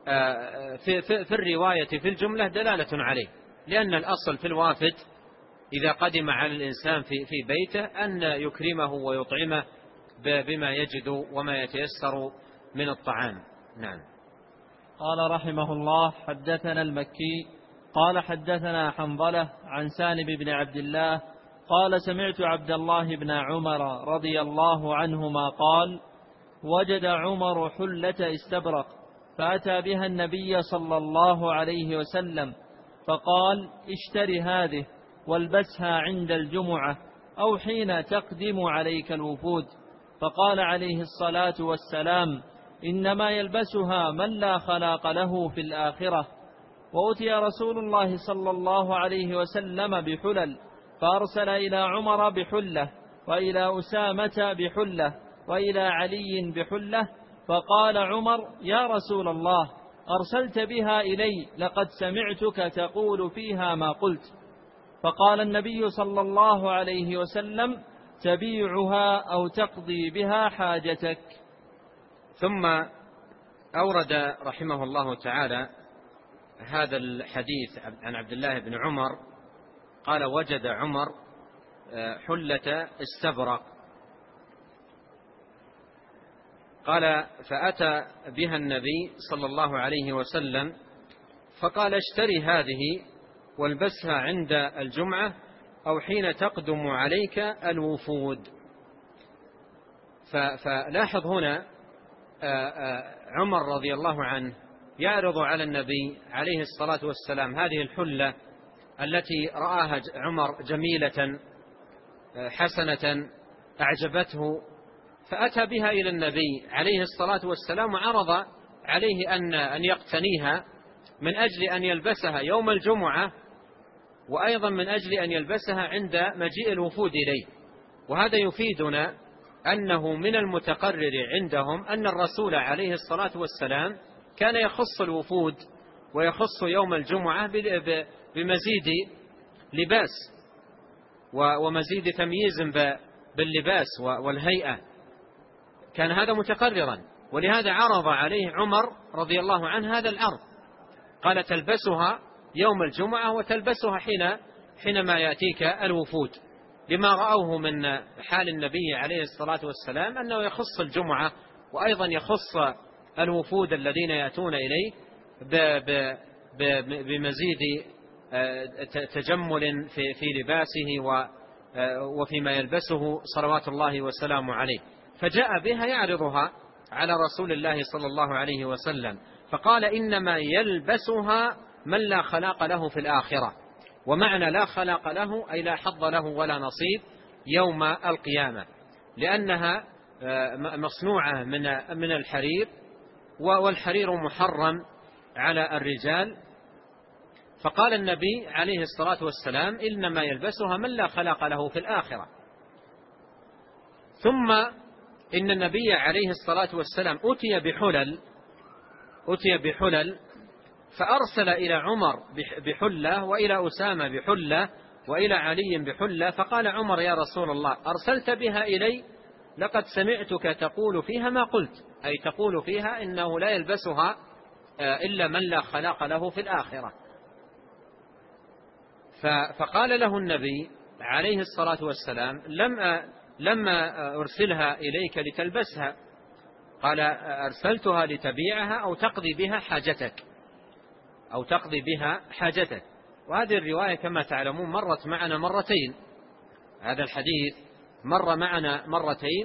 في الرواية في الجملة دلالة عليه، لأن الأصل في الوافد إذا قدم على الإنسان في بيته أن يكرمه ويطعمه بما يجد وما يتيسر من الطعام. نعم. قال رحمه الله: حدثنا المكي قال حدثنا حنظلة عن سالم بن عبد الله قال: سمعت عبد الله بن عمر رضي الله عنهما قال: وجد عمر حلة استبرق فأتى بها النبي صلى الله عليه وسلم فقال: اشتري هذه والبسها عند الجمعة أو حين تقدم عليك الوفود. فقال عليه الصلاة والسلام: إنما يلبسها من لا خلاق له في الآخرة. وأتي رسول الله صلى الله عليه وسلم بحلل فأرسل إلى عمر بحلة وإلى أسامة بحلة وإلى علي بحلة. فقال عمر: يا رسول الله، أرسلت بها إلي لقد سمعتك تقول فيها ما قلت. فقال النبي صلى الله عليه وسلم: تبيعها أو تقضي بها حاجتك. ثم أورد رحمه الله تعالى هذا الحديث عن عبد الله بن عمر قال: وجد عمر حلة استبرق. قال: فأتى بها النبي صلى الله عليه وسلم فقال: اشتري هذه والبسها عند الجمعة أو حين تقدم عليك الوفود. فلاحظ هنا عمر رضي الله عنه يعرض على النبي عليه الصلاة والسلام هذه الحلة التي رآها عمر جميلة حسنة أعجبته، فأتى بها إلى النبي عليه الصلاة والسلام وعرض عليه أن يقتنيها من أجل أن يلبسها يوم الجمعة، وأيضا من أجل أن يلبسها عند مجيء الوفود إليه. وهذا يفيدنا أنه من المتقرر عندهم أن الرسول عليه الصلاة والسلام كان يخص الوفود ويخص يوم الجمعة بمزيد لباس ومزيد تمييز باللباس والهيئة، كان هذا متقررا، ولهذا عرض عليه عمر رضي الله عنه هذا العرض، قال: تلبسها يوم الجمعة وتلبسها حينما يأتيك الوفود، لما رأوه من حال النبي عليه الصلاة والسلام أنه يخص الجمعة وأيضا يخص الوفود الذين يأتون إليه بمزيد تجمل في لباسه وفيما يلبسه صلوات الله وسلامه عليه. فجاء بها يعرضها على رسول الله صلى الله عليه وسلم فقال: إنما يلبسها من لا خلاق له في الآخرة. ومعنى لا خلاق له أي لا حظ له ولا نصيب يوم القيامة، لأنها مصنوعة من الحرير، والحرير محرم على الرجال. فقال النبي عليه الصلاة والسلام: إنما يلبسها من لا خلاق له في الآخرة. ثم إن النبي عليه الصلاة والسلام أتي بحلل فأرسل إلى عمر بحلة وإلى أسامة بحلة وإلى علي بحلة. فقال عمر: يا رسول الله، أرسلت بها إلي لقد سمعتك تقول فيها ما قلت، أي تقول فيها إنه لا يلبسها إلا من لا خلاق له في الآخرة. فقال له النبي عليه الصلاة والسلام: لما أرسلها إليك لتلبسها، قال: أرسلتها لتبيعها أو تقضي بها حاجتك. وهذه الرواية كما تعلمون مرت معنا مرتين، هذا الحديث مر معنا مرتين،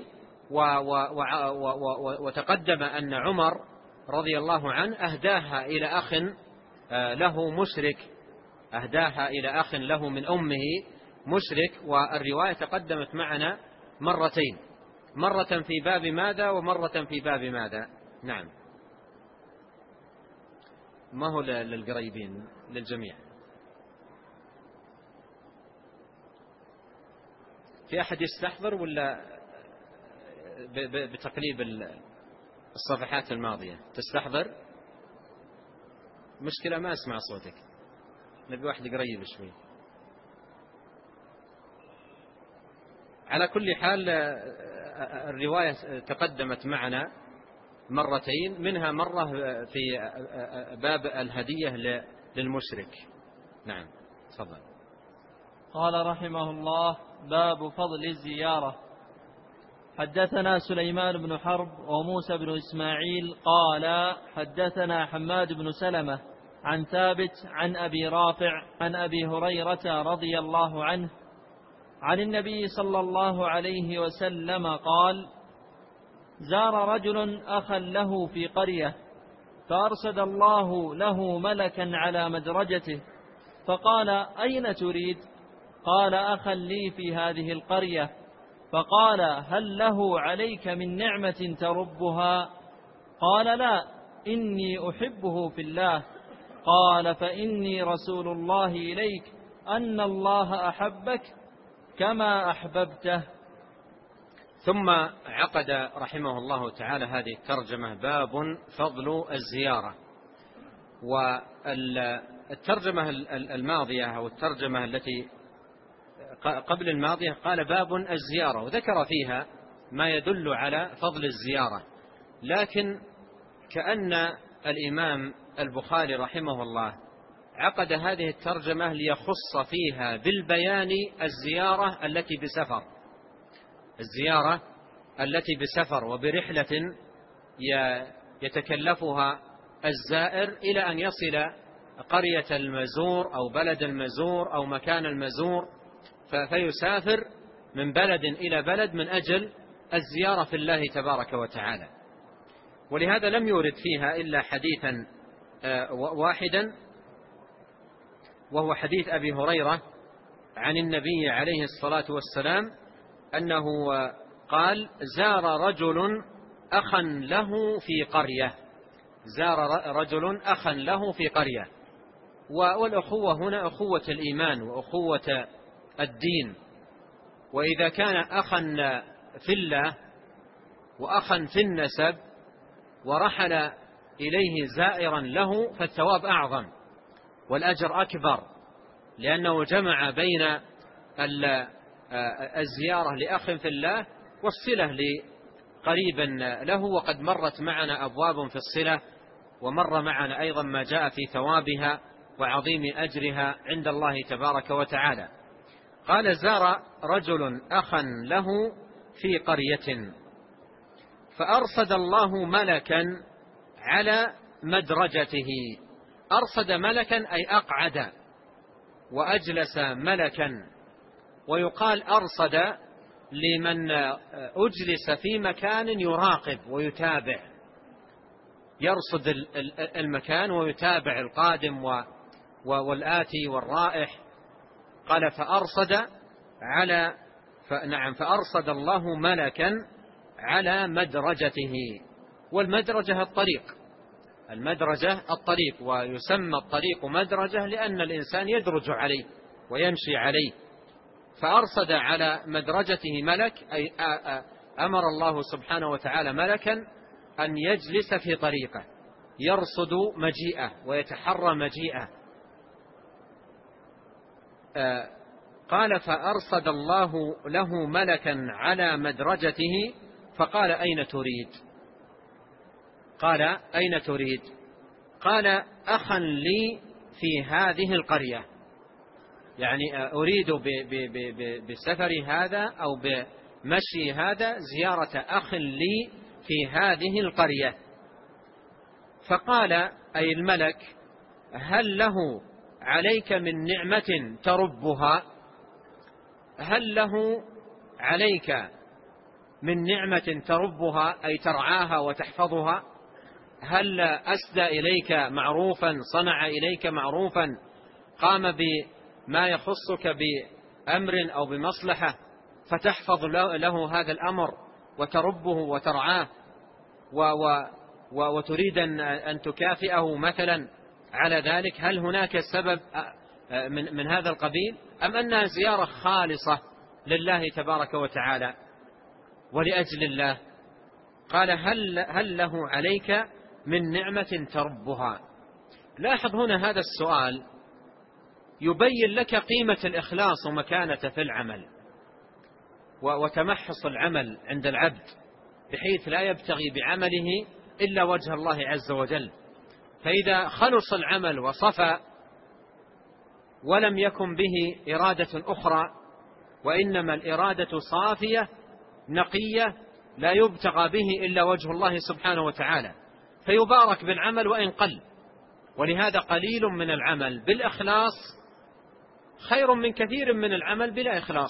وتقدم أن عمر رضي الله عنه أهداها إلى أخ له مشرك، أهداها إلى أخ له من أمه مشرك. والرواية تقدمت معنا مرتين، مرة في باب ماذا ومرة في باب ماذا. نعم. ما هو للقريبين للجميع؟ في أحد يستحضر ولا بتقليب الصفحات الماضية تستحضر؟ مشكلة ما أسمع صوتك، نبي واحد قريب شوي. على كل حال الرواية تقدمت معنا مرتين، منها مرة في باب الهدية للمشرك. نعم، تفضل. قال رحمه الله: باب فضل الزيارة. حدثنا سليمان بن حرب وموسى بن إسماعيل قال حدثنا حماد بن سلمة عن ثابت عن أبي رافع عن أبي هريرة رضي الله عنه عن النبي صلى الله عليه وسلم قال: زار رجل أخا له في قرية فأرسل الله له ملكا على مدرجته فقال: أين تريد؟ قال: أخا لي في هذه القرية. فقال: هل له عليك من نعمة تربها؟ قال: لا، إني أحبه في الله. قال: فإني رسول الله إليك أن الله أحبك كما أحببته. ثم عقد رحمه الله تعالى هذه الترجمة: باب فضل الزيارة. والترجمة الماضية أو الترجمة التي قبل الماضية قال: باب الزيارة، وذكر فيها ما يدل على فضل الزيارة، لكن كأن الإمام البخاري رحمه الله عقد هذه الترجمة ليخص فيها بالبيان الزيارة التي بسفر وبرحلة يتكلفها الزائر إلى أن يصل قرية المزور أو بلد المزور أو مكان المزور، فيسافر من بلد إلى بلد من أجل الزيارة في الله تبارك وتعالى. ولهذا لم يورد فيها إلا حديثا واحدا، وهو حديث أبي هريرة عن النبي عليه الصلاة والسلام أنه قال: زار رجل أخا له في قرية. والأخوة هنا أخوة الإيمان وأخوة الدين، وإذا كان أخا في الله وأخا في النسب ورحل إليه زائرا له فالثواب أعظم والأجر أكبر، لأنه جمع بين الزيارة لأخ في الله والصلة لقريب له. وقد مرت معنا أبواب في الصلة، ومر معنا أيضا ما جاء في ثوابها وعظيم أجرها عند الله تبارك وتعالى. قال: زار رجل أخا له في قرية فأرصد الله ملكا على مدرجته. أرصد ملكا أي أقعد وأجلس ملكا، ويقال أرصد لمن أجلس في مكان يراقب ويتابع، يرصد المكان ويتابع القادم والآتي والرائح. قال: فأرصد الله ملكا على مدرجته. والمدرجة الطريق، ويسمى الطريق مدرجة لأن الإنسان يدرج عليه ويمشي عليه. فأرصد على مدرجته ملك، أي أمر الله سبحانه وتعالى ملكا أن يجلس في طريقه يرصد مجيئه ويتحرى مجيئه. قال: فأرصد الله له ملكا على مدرجته فقال: أين تريد؟ قال: أخا لي في هذه القرية، يعني أريد بسفر هذا أو بمشي هذا زيارة أخ لي في هذه القرية. فقال أي الملك: هل له عليك من نعمة تربها؟ هل له عليك من نعمة تربها أي ترعاها وتحفظها؟ هل أسدى إليك معروفا، صنع إليك معروفا، قام بما يخصك بأمر أو بمصلحة فتحفظ له هذا الأمر وتربه وترعاه وتريد أن تكافئه مثلا على ذلك؟ هل هناك سبب من هذا القبيل، أم أنها زيارة خالصة لله تبارك وتعالى ولأجل الله؟ قال: هل له عليك من نعمة تربها؟ لاحظ هنا هذا السؤال يبين لك قيمة الإخلاص ومكانته في العمل وتمحص العمل عند العبد، بحيث لا يبتغي بعمله إلا وجه الله عز وجل. فإذا خلص العمل وصفى ولم يكن به إرادة أخرى، وإنما الإرادة صافية نقية لا يبتغى به إلا وجه الله سبحانه وتعالى، فيبارك بالعمل وإن قل. ولهذا قليل من العمل بالإخلاص خير من كثير من العمل بلا إخلاص.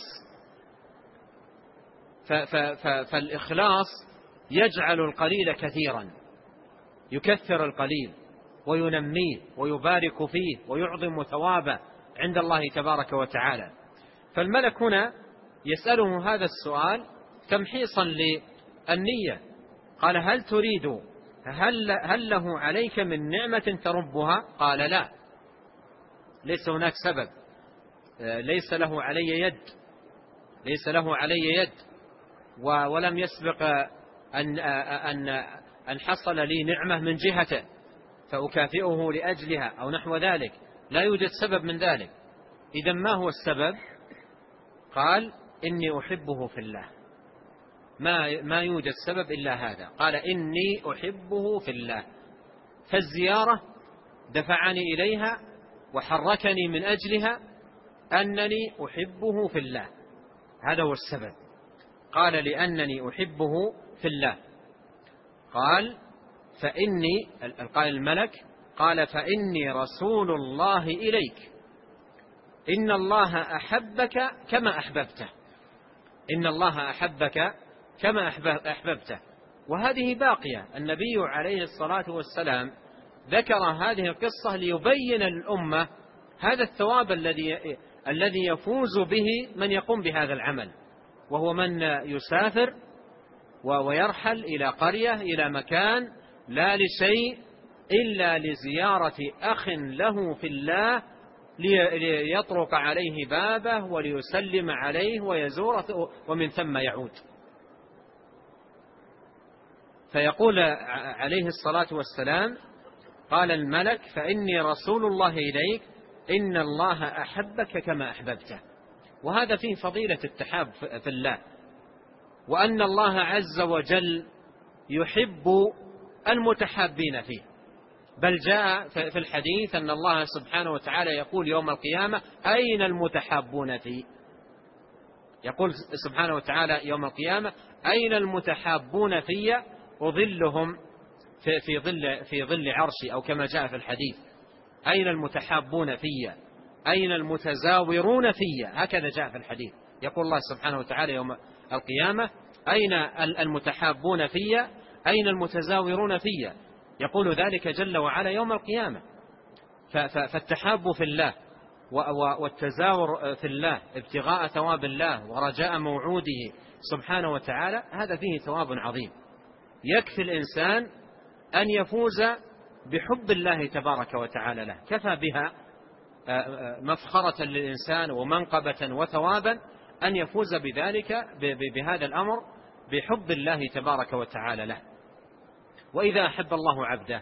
فالإخلاص يجعل القليل كثيرا، يكثر القليل وينميه ويبارك فيه ويعظم ثوابه عند الله تبارك وتعالى. فالملك هنا يسأله هذا السؤال تمحيصا للنية، قال: هل تريد هل له عليك من نعمة تربها؟ قال: لا، ليس هناك سبب، ليس له علي يد ولم يسبق أن حصل لي نعمة من جهته فأكافئه لأجلها أو نحو ذلك، لا يوجد سبب من ذلك. إذا ما هو السبب؟ قال: إني أحبه في الله. ما يوجد سبب إلا هذا، قال: إني أحبه في الله. فالزيارة دفعني إليها وحركني من أجلها أنني أحبه في الله، هذا هو السبب. قال: لأنني أحبه في الله. قال: فإني، قال الملك، قال: فإني رسول الله إليك، إن الله أحبك كما أحببته، إن الله أحبك كما أحببته. وهذه باقية، النبي عليه الصلاة والسلام ذكر هذه القصة ليبين للأمة هذا الثواب الذي يفوز به من يقوم بهذا العمل، وهو من يسافر ويرحل إلى قرية إلى مكان لا لشيء إلا لزيارة أخ له في الله، ليطرق عليه بابه وليسلم عليه ويزوره ومن ثم يعود. فيقول عليه الصلاة والسلام، قال الملك: فإني رسول الله إليك، إن الله أحبك كما أحببته. وهذا فيه فضيلة التحاب في الله، وأن الله عز وجل يحب المتحابين فيه. بل جاء في الحديث أن الله سبحانه وتعالى يقول يوم القيامة: أين المتحابون فيه؟ يقول سبحانه وتعالى يوم القيامة: أين المتحابون في؟ أظلهم في ظل عرشي، أو كما جاء في الحديث: أين المتحابون في؟ أين المتزاورون في؟ هكذا جاء في الحديث. يقول الله سبحانه وتعالى يوم القيامة: أين المتحابون في؟ أين المتزاورون في؟ يقول ذلك جل وعلا يوم القيامة. فالتحاب في الله والتزاور في الله ابتغاء ثواب الله ورجاء موعوده سبحانه وتعالى، هذا فيه ثواب عظيم. يكفي الإنسان أن يفوز بحب الله تبارك وتعالى له، كفى بها مفخرة للإنسان ومنقبة وثوابا أن يفوز بذلك بهذا الأمر، بحب الله تبارك وتعالى له. وإذا أحب الله عبده،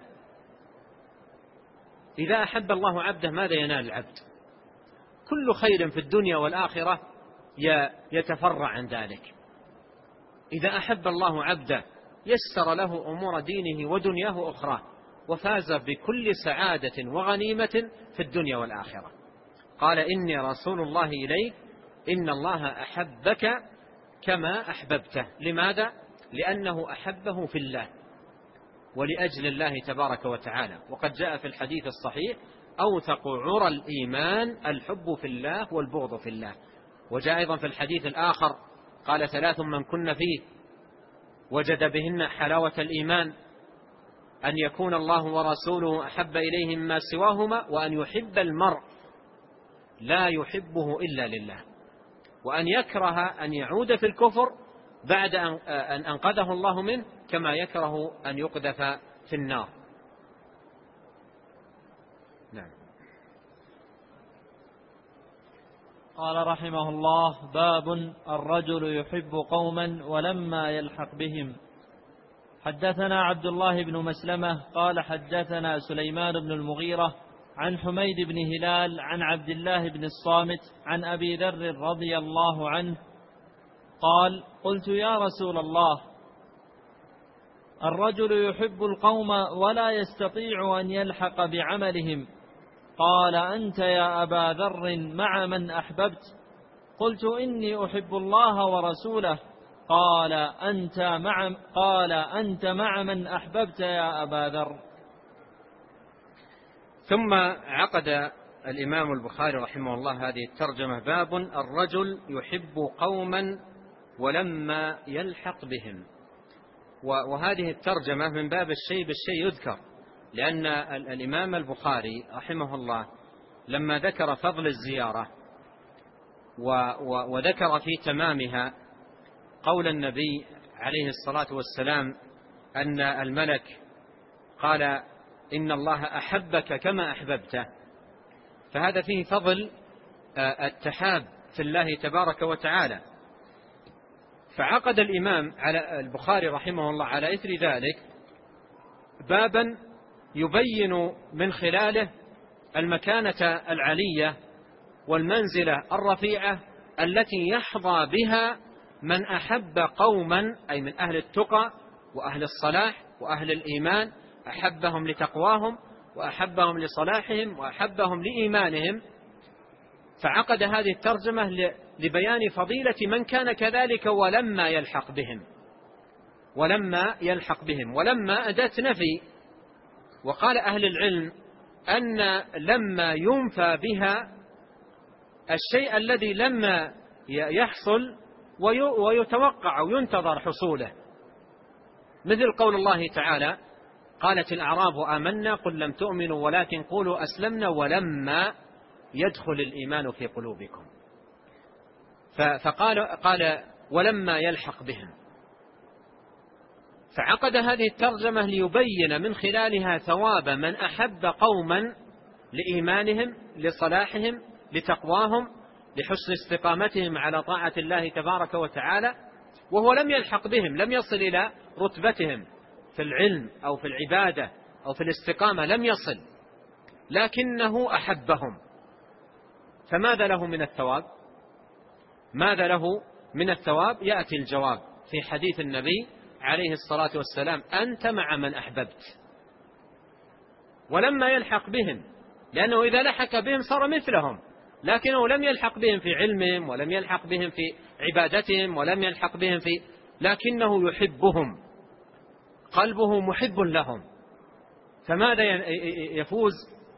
إذا أحب الله عبده ماذا ينال العبد؟ كل خير في الدنيا والآخرة يتفرع عن ذلك. إذا أحب الله عبده يسر له أمور دينه ودنياه أخرى، وفاز بكل سعادة وغنيمة في الدنيا والآخرة. قال: إني رسول الله إليك، إن الله أحبك كما أحببته. لماذا؟ لأنه أحبه في الله ولأجل الله تبارك وتعالى. وقد جاء في الحديث الصحيح: أوثق عرى الإيمان الحب في الله والبغض في الله. وجاء أيضا في الحديث الآخر: قال: 3 من كن فيه وجد بهن حلاوة الإيمان: أن يكون الله ورسوله أحب إليه مما سواهما، وأن يحب المرء لا يحبه إلا لله، وأن يكره أن يعود في الكفر بعد أن أنقذه الله منه، كما يكره أن يقذف في النار. نعم. قال رحمه الله: باب الرجل يحب قوما ولما يلحق بهم. حدثنا عبد الله بن مسلمة قال حدثنا سليمان بن المغيرة عن حميد بن هلال عن عبد الله بن الصامت عن أبي ذر رضي الله عنه قال: قلت يا رسول الله، الرجل يحب القوم ولا يستطيع أن يلحق بعملهم، قال: أنت يا أبا ذر مع من أحببت؟ قلت: إني أحب الله ورسوله. قال: أنت مع من أحببت يا أبا ذر. ثم عقد الإمام البخاري رحمه الله هذه الترجمة: باب الرجل يحب قوما ولما يلحق بهم. وهذه الترجمة من باب الشيء بالشيء يذكر، لأن الإمام البخاري رحمه الله لما ذكر فضل الزيارة وذكر في تمامها قول النبي عليه الصلاة والسلام أن الملك قال: إن الله أحبك كما أحببته، فهذا فيه فضل التحاب في الله تبارك وتعالى. فعقد الإمام على البخاري رحمه الله على إثر ذلك بابا يبين من خلاله المكانة العلية والمنزلة الرفيعة التي يحظى بها من أحب قوما، أي من أهل التقى وأهل الصلاح وأهل الإيمان، أحبهم لتقواهم وأحبهم لصلاحهم وأحبهم لإيمانهم. فعقد هذه الترجمة لبيان فضيلة من كان كذلك ولما يلحق بهم. ولما أداة نفي، وقال أهل العلم أن لما ينفى بها الشيء الذي لما يحصل ويتوقع وينتظر حصوله، مثل قول الله تعالى: قالت الأعراب آمنا قل لم تؤمنوا ولكن قولوا أسلمنا ولما يدخل الإيمان في قلوبكم. قال ولما يلحق بهم. فعقد هذه الترجمة ليبين من خلالها ثواب من أحب قوما لإيمانهم لصلاحهم لتقواهم لحسن استقامتهم على طاعة الله تبارك وتعالى، وهو لم يلحق بهم، لم يصل إلى رتبتهم في العلم أو في العبادة أو في الاستقامة، لم يصل، لكنه أحبهم. فماذا له من الثواب؟ ماذا له من الثواب؟ يأتي الجواب في حديث النبي عليه الصلاة والسلام: أنت مع من أحببت. ولما يلحق بهم، لأنه إذا لحق بهم صار مثلهم، لكنه لم يلحق بهم في علمهم ولم يلحق بهم في عبادتهم ولم يلحق بهم لكنه يحبهم، قلبه محب لهم. فماذا يفوز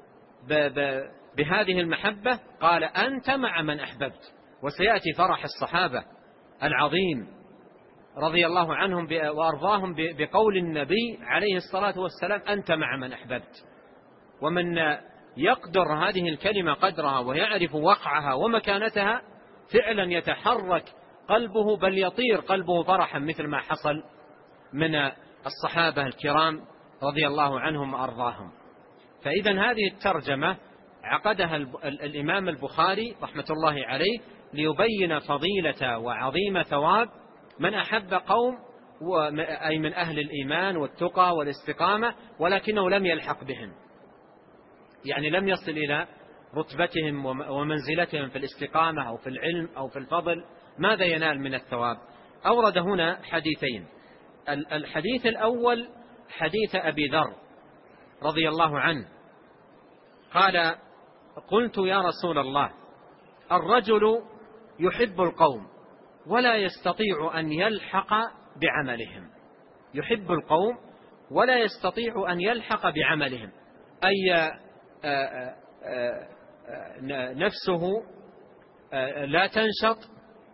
بهذه المحبة؟ قال: أنت مع من أحببت. وسيأتي فرح الصحابة العظيم رضي الله عنهم وأرضاهم بقول النبي عليه الصلاة والسلام: أنت مع من أحببت. ومن يقدر هذه الكلمة قدرها ويعرف وقعها ومكانتها فعلا يتحرك قلبه، بل يطير قلبه فرحا، مثل ما حصل من الصحابة الكرام رضي الله عنهم وأرضاهم. فإذا هذه الترجمة عقدها الإمام البخاري رحمة الله عليه ليبين فضيلة وعظيم ثواب من أحب قوم، أي من أهل الإيمان والتقى والاستقامة، ولكنه لم يلحق بهم، يعني لم يصل إلى رتبتهم ومنزلتهم في الاستقامة أو في العلم أو في الفضل. ماذا ينال من الثواب؟ أورد هنا حديثين. الحديث الأول حديث أبي ذر رضي الله عنه قال: قلت يا رسول الله، الرجل يحب القوم ولا يستطيع أن يلحق بعملهم. يحب القوم ولا يستطيع أن يلحق بعملهم، أي نفسه لا تنشط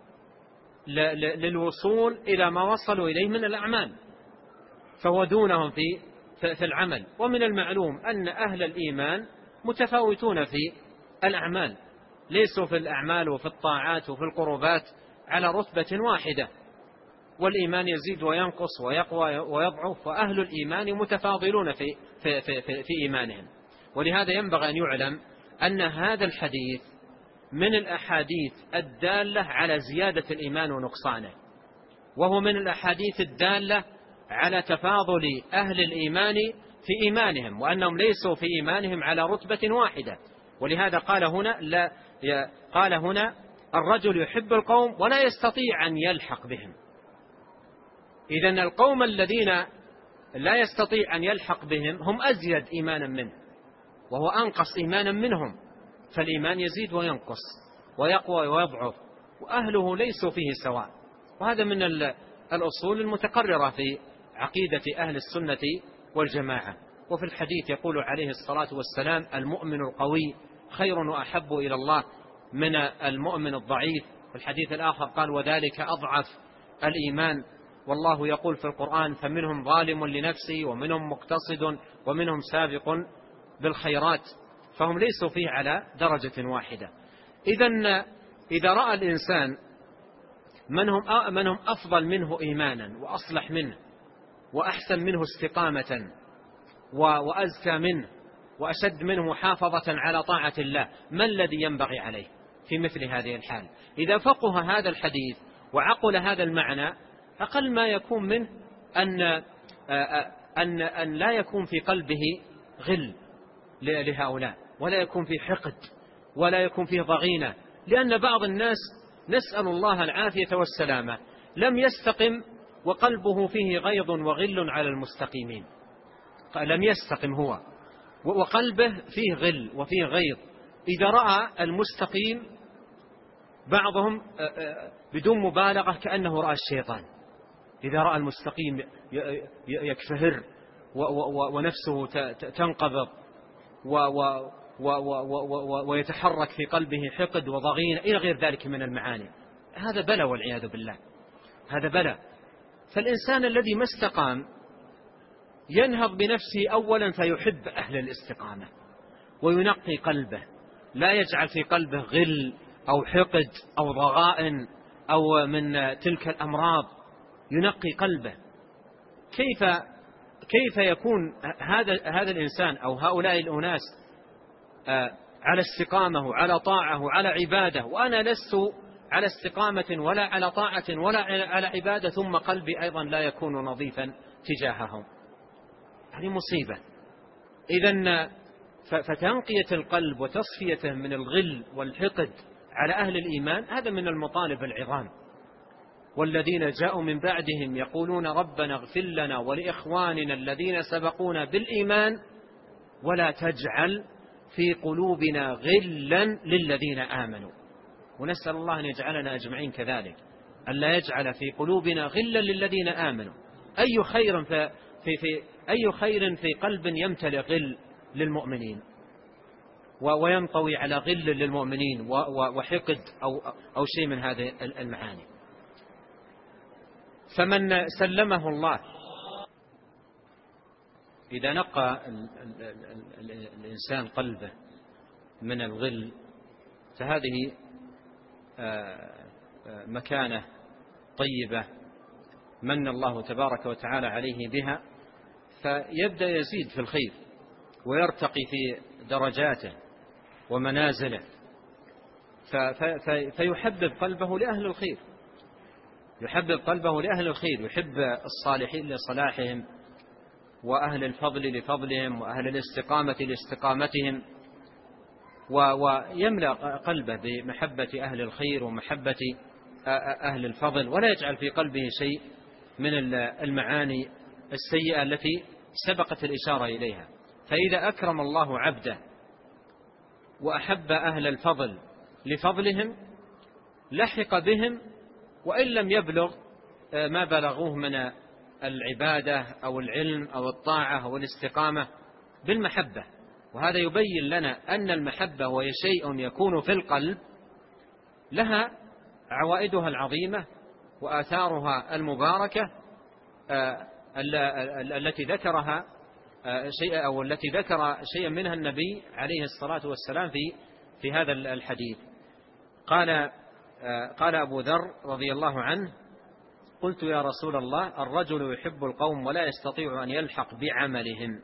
للوصول إلى ما وصلوا إليه من الأعمال، فهو دونهم في العمل. ومن المعلوم أن أهل الإيمان متفاوتون في الأعمال، ليسوا في الأعمال وفي الطاعات وفي القربات على رتبة واحدة، والإيمان يزيد وينقص ويقوى ويضعف، وأهل الإيمان متفاضلون في إيمانهم. ولهذا ينبغي أن يعلم أن هذا الحديث من الأحاديث الدالة على زيادة الإيمان ونقصانه، وهو من الأحاديث الدالة على تفاضل أهل الإيمان في إيمانهم، وأنهم ليسوا في إيمانهم على رتبة واحدة. ولهذا قال هنا الرجل يحب القوم ولا يستطيع أن يلحق بهم. إذن القوم الذين لا يستطيع أن يلحق بهم هم أزيد إيمانا منه، وهو أنقص إيمانا منهم، فالإيمان يزيد وينقص ويقوى ويضعف، وأهله ليسوا فيه سواء. وهذا من الأصول المتقررة في عقيدة أهل السنة والجماعة. وفي الحديث يقول عليه الصلاة والسلام: المؤمن القوي خير وأحب إلى الله من المؤمن الضعيف. في الحديث الآخر قال: وذلك أضعف الإيمان. والله يقول في القرآن: فمنهم ظالم لنفسه ومنهم مقتصد ومنهم سابق بالخيرات. فهم ليسوا فيه على درجة واحدة. إذا رأى الإنسان من هم أفضل منه إيمانا وأصلح منه وأحسن منه استقامة وأزكى منه وأشد منه محافظة على طاعة الله، ما الذي ينبغي عليه في مثل هذه الحال؟ إذا فقه هذا الحديث وعقل هذا المعنى، أقل ما يكون منه أن لا يكون في قلبه غل لهؤلاء، ولا يكون في حقد، ولا يكون فيه ضغينة. لأن بعض الناس، نسأل الله العافية والسلامة، لم يستقم وقلبه فيه غيظ وغل على المستقيمين. لم يستقم هو وقلبه فيه غل وفيه غيظ. إذا رأى المستقيم، بعضهم بدون مبالغة كأنه رأى الشيطان. إذا رأى المستقيم يكفهر ونفسه تنقبض ويتحرك في قلبه حقد وضغينة إلى غير ذلك من المعاني. هذا بلى والعياذ بالله، هذا بلى. فالإنسان الذي ما استقام ينهض بنفسه أولا فيحب أهل الاستقامة وينقي قلبه، لا يجعل في قلبه غل أو حقد أو ضغائن أو من تلك الأمراض، ينقي قلبه. كيف يكون هذا الإنسان أو هؤلاء الأناس على استقامة وعلى طاعة وعلى عبادة، وأنا لست على استقامة ولا على طاعة ولا على عبادة، ثم قلبي أيضا لا يكون نظيفا تجاههم؟ هذه مصيبة. إذن فتنقية القلب وتصفيته من الغل والحقد على أهل الإيمان هذا من المطالب العظام. والذين جاءوا من بعدهم يقولون: ربنا اغفر لنا ولإخواننا الذين سبقونا بالإيمان ولا تجعل في قلوبنا غلا للذين آمنوا. ونسأل الله أن يجعلنا أجمعين كذلك، أن لا يجعل في قلوبنا غلا للذين آمنوا. أي خير في قلب يمتلئ غل للمؤمنين وينطوي على غل للمؤمنين وحقد أو شيء من هذه المعاني. فمن سلمه الله، إذا نقى الإنسان قلبه من الغل، فهذه مكانة طيبة من الله تبارك وتعالى عليه بها، فيبدأ يزيد في الخير ويرتقي في درجاته ومنازله، فيحبب قلبه لأهل الخير، يحبب قلبه لأهل الخير، يحب الصالحين لصلاحهم، وأهل الفضل لفضلهم، وأهل الاستقامة لاستقامتهم، ويملأ قلبه بمحبة أهل الخير ومحبة أهل الفضل، ولا يجعل في قلبه شيء من المعاني السيئة التي سبقت الإشارة إليها. فإذا أكرم الله عبده وأحب أهل الفضل لفضلهم لحق بهم، وإن لم يبلغ ما بلغوه من العبادة أو العلم أو الطاعة أو الاستقامة بالمحبة. وهذا يبين لنا أن المحبة وهي شيء يكون في القلب لها عوائدها العظيمة وآثارها المباركة التي ذكرها شيء أو التي ذكر شيئا منها النبي عليه الصلاة والسلام في هذا الحديث. قال أبو ذر رضي الله عنه: قلت يا رسول الله الرجل يحب القوم ولا يستطيع أن يلحق بعملهم.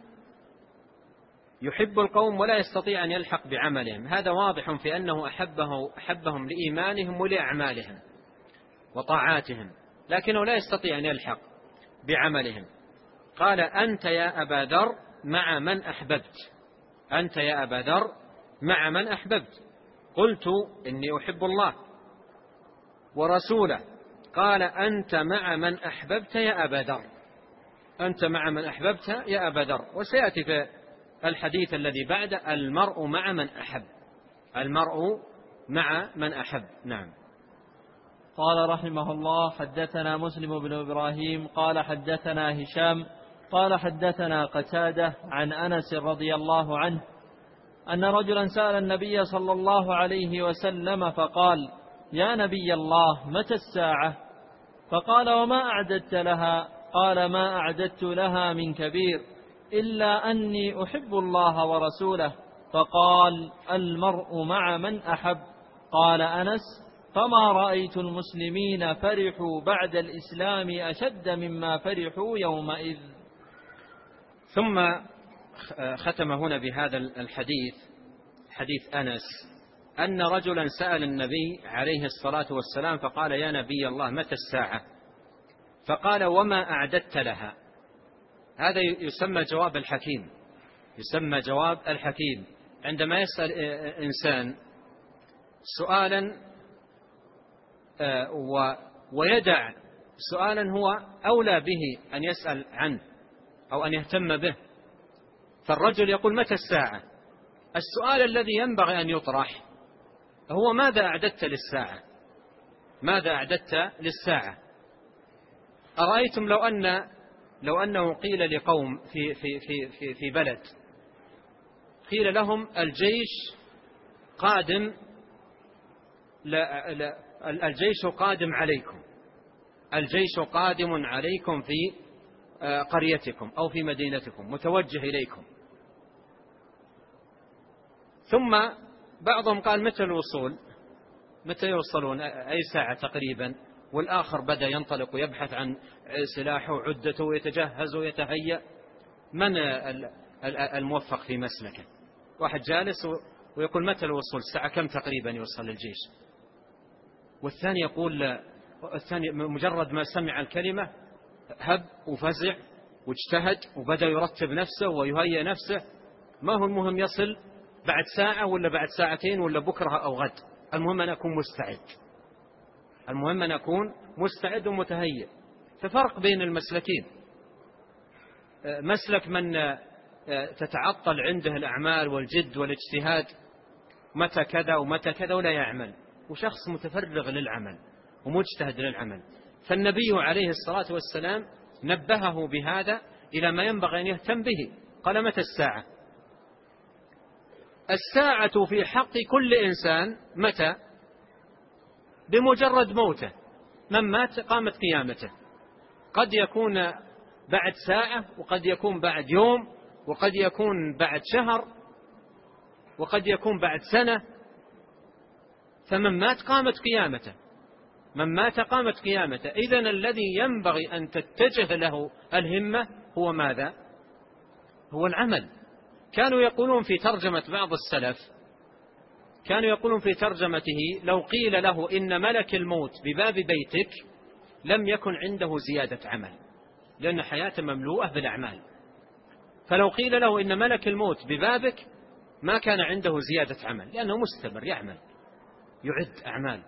يحب القوم ولا يستطيع أن يلحق بعملهم، هذا واضح في أنه أحبهم لإيمانهم ولأعمالهم وطاعاتهم، لكنه لا يستطيع أن يلحق بعملهم. قال: أنت يا أبا ذر مع من أحببت، أنت يا أبا ذر مع من أحببت. قلت: إني أحب الله ورسوله. قال: أنت مع من أحببت يا أبا ذر، أنت مع من أحببت يا أبا ذر. وسيأتي الحديث الذي بعده: المرء مع من أحب. المرء مع من أحب. نعم. قال رحمه الله: حدثنا مسلم بن إبراهيم قال حدثنا هشام قال حدثنا قتادة عن أنس رضي الله عنه أن رجلا سأل النبي صلى الله عليه وسلم فقال: يا نبي الله، متى الساعة؟ فقال: وما أعددت لها؟ قال: ما أعددت لها من كبير، إلا أني أحب الله ورسوله. فقال: المرء مع من أحب. قال أنس: فما رأيت المسلمين فرحوا بعد الإسلام أشد مما فرحوا يومئذ. ثم ختم هنا بهذا الحديث، حديث أنس، أن رجلا سأل النبي عليه الصلاة والسلام فقال: يا نبي الله، متى الساعة؟ فقال: وما أعددت لها؟ هذا يسمى جواب الحكيم، يسمى جواب الحكيم. عندما يسأل إنسان سؤالا ويدع سؤالا هو أولى به أن يسأل عنه أو أن يهتم به، فالرجل يقول: متى الساعة؟ السؤال الذي ينبغي أن يطرح هو: ماذا أعددت للساعة؟ ماذا أعددت للساعة؟ أرأيتم لو أنه قيل لقوم في بلد، قيل لهم: الجيش قادم، الجيش قادم عليكم، الجيش قادم عليكم في قريتكم أو في مدينتكم، متوجه إليكم. ثم بعضهم قال: متى الوصول؟ متى يوصلون؟ أي ساعة تقريبا؟ والآخر بدأ ينطلق ويبحث عن سلاحه وعدته ويتجهز ويتهيأ. من الموفق في مسلكه؟ واحد جالس ويقول: متى الوصول؟ الساعة كم تقريبا يوصل الجيش؟ والثاني يقول، الثاني مجرد ما سمع الكلمة هب وفزع واجتهد وبدأ يرتب نفسه ويهيئ نفسه. ما هو المهم يصل بعد ساعة ولا بعد ساعتين ولا بكرة أو غد، المهم أن أكون مستعد، المهم أن أكون مستعد ومتهيئ. ففرق بين المسلكين: مسلك من تتعطل عنده الأعمال والجد والاجتهاد، متى كذا ومتى كذا ولا يعمل، وشخص متفرغ للعمل ومجتهد للعمل. فالنبي عليه الصلاة والسلام نبهه بهذا إلى ما ينبغي أن يهتم به. قال: متى الساعة؟ الساعة في حق كل إنسان متى؟ بمجرد موته. من مات قامت قيامته. قد يكون بعد ساعة، وقد يكون بعد يوم، وقد يكون بعد شهر، وقد يكون بعد سنة. فمن مات قامت قيامته، من مات قامت قيامته. إذن الذي ينبغي أن تتجه له الهمة هو ماذا؟ هو العمل. كانوا يقولون في ترجمة بعض السلف، كانوا يقولون في ترجمته: لو قيل له إن ملك الموت بباب بيتك لم يكن عنده زيادة عمل، لأن حياته مملوءة بالأعمال. فلو قيل له إن ملك الموت ببابك ما كان عنده زيادة عمل، لأنه مستمر يعمل يعد أعمال.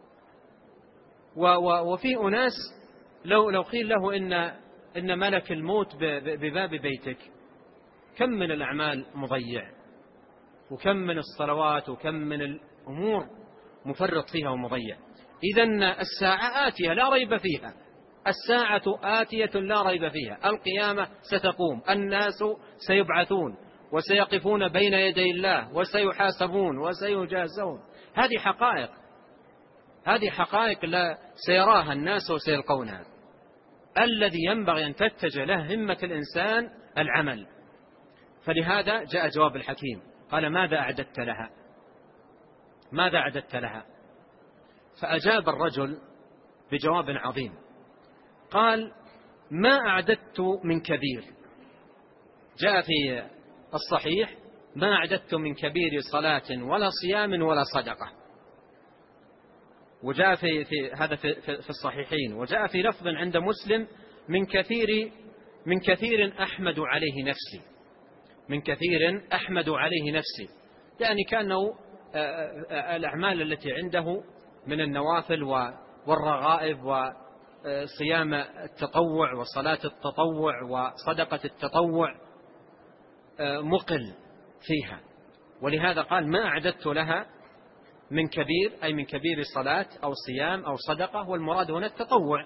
وفي أناس لو قيل له إن ملك الموت بباب بيتك، كم من الأعمال مضيع، وكم من الصلوات وكم من الأمور مفرط فيها ومضيع. إذن الساعة آتية لا ريب فيها، الساعة آتية لا ريب فيها. القيامة ستقوم، الناس سيبعثون وسيقفون بين يدي الله وسيحاسبون وسيجازون. هذه حقائق، هذه حقائق لا سيراها الناس وسيلقونها. الذي ينبغي أن تتجه له همة الإنسان العمل. فلهذا جاء جواب الحكيم، قال: ماذا أعددت لها؟ ماذا أعددت لها؟ فأجاب الرجل بجواب عظيم، قال: ما أعددت من كبير. جاء في الصحيح: ما أعددت من كبير صلاة ولا صيام ولا صدقة. وجاء في هذا في الصحيحين. وجاء في لفظ عند مسلم: من كثير أحمد عليه نفسي، من كثير أحمد عليه نفسي. يعني كأنه الأعمال التي عنده من النوافل والرغائب وصيام التطوع وصلاة التطوع وصدقة التطوع، مقل فيها، ولهذا قال ما أعددت لها من كبير، أي من كبير صلاة أو صيام أو صدقة، والمراد هنا التطوع.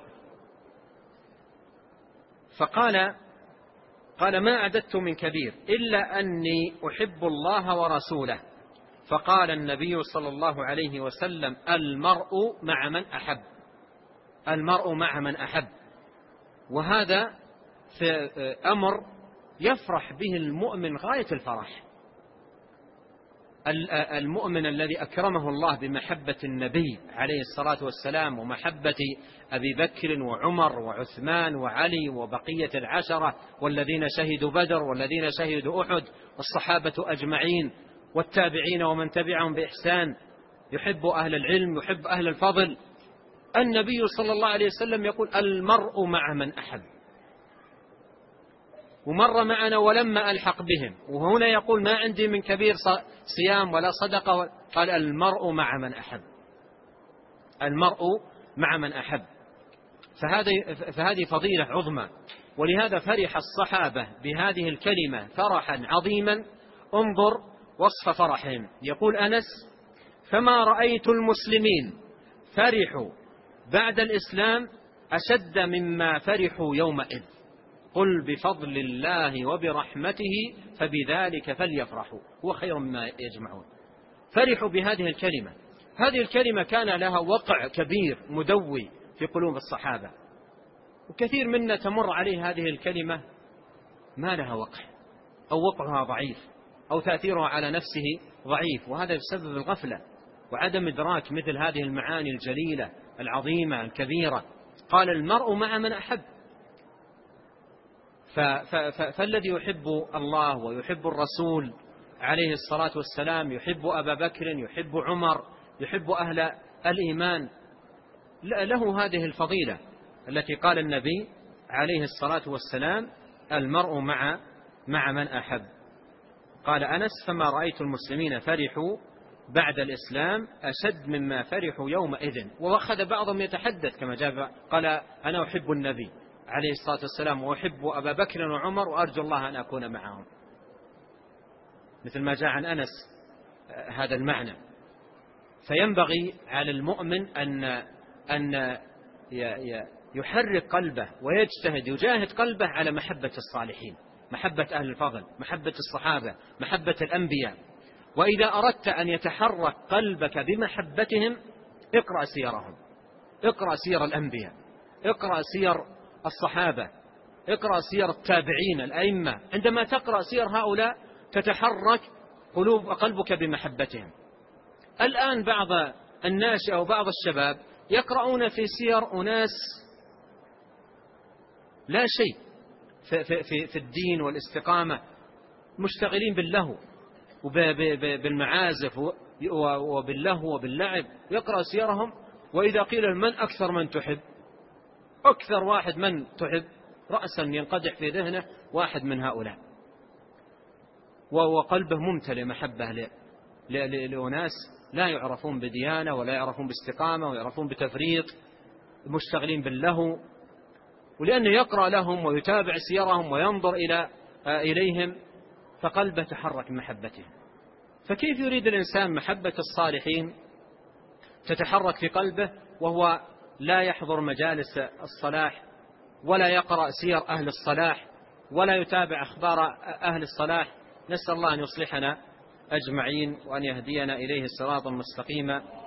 فقال ما أعددت من كبير إلا أني أحب الله ورسوله. فقال النبي صلى الله عليه وسلم المرء مع من أحب، المرء مع من أحب. وهذا في أمر يفرح به المؤمن غاية الفرح. المؤمن الذي أكرمه الله بمحبة النبي عليه الصلاة والسلام ومحبة أبي بكر وعمر وعثمان وعلي وبقية العشرة والذين شهدوا بدر والذين شهدوا أحد والصحابة أجمعين والتابعين ومن تبعهم بإحسان، يحب أهل العلم، يحب أهل الفضل. النبي صلى الله عليه وسلم يقول المرء مع من أحب، ومر معنا ولما ألحق بهم، وهنا يقول ما عندي من كبير صيام ولا صدقة، قال المرء مع من أحب، المرء مع من أحب. فهذه فضيلة عظمى، ولهذا فرح الصحابة بهذه الكلمة فرحا عظيما. انظر وصف فرحهم، يقول أنس فما رأيت المسلمين فرحوا بعد الإسلام أشد مما فرحوا يومئذ، قل بفضل الله وبرحمته فبذلك فليفرحوا هو خير مما يجمعون. فرحوا بهذه الكلمة. هذه الكلمة كان لها وقع كبير مدوي في قلوب الصحابة، وكثير منا تمر عليه هذه الكلمة ما لها وقع، أو وقعها ضعيف، أو تأثيرها على نفسه ضعيف، وهذا بسبب الغفلة وعدم إدراك مثل هذه المعاني الجليلة العظيمة الكبيرة. قال المرء مع من أحب. فالذي يحب الله ويحب الرسول عليه الصلاة والسلام، يحب أبا بكر، يحب عمر، يحب أهل الإيمان، له هذه الفضيلة التي قال النبي عليه الصلاة والسلام المرء مع من أحب. قال أنس فما رأيت المسلمين فرحوا بعد الإسلام أشد مما فرحوا يومئذ. وأخذ بعضهم يتحدث كما جاء قال أنا أحب النبي عليه الصلاة والسلام وأحب أبا بكر وعمر وأرجو الله أن أكون معهم، مثل ما جاء عن أنس هذا المعنى. فينبغي على المؤمن أن يحرك قلبه ويجتهد يجاهد قلبه على محبة الصالحين، محبة أهل الفضل، محبة الصحابة، محبة الأنبياء. وإذا أردت أن يتحرك قلبك بمحبتهم اقرأ سيرهم، اقرأ سير الأنبياء، اقرأ سير الصحابة، اقرأ سير التابعين الأئمة. عندما تقرأ سير هؤلاء تتحرك قلبك بمحبتهم. الآن بعض الناس أو بعض الشباب يقرؤون في سير أناس لا شيء في الدين والاستقامة، مشتغلين باللهو وبالمعازف وباللهو وباللعب، يقرأ سيرهم. وإذا قيل من أكثر من تحب، أكثر واحد من تحب، رأسا ينقدح في ذهنه واحد من هؤلاء، وقلبه ممتلئ محبة لأناس لا يعرفون بديانة ولا يعرفون باستقامة ويعرفون بتفريط، مشتغلين باللهو. ولأنه يقرأ لهم ويتابع سيرهم وينظر إليهم فقلبه تحرك محبتهم. فكيف يريد الإنسان محبة الصالحين تتحرك في قلبه وهو لا يحضر مجالس الصلاح ولا يقرأ سير أهل الصلاح ولا يتابع أخبار أهل الصلاح؟ نسأل الله أن يصلحنا أجمعين وأن يهدينا إليه الصراط المستقيم.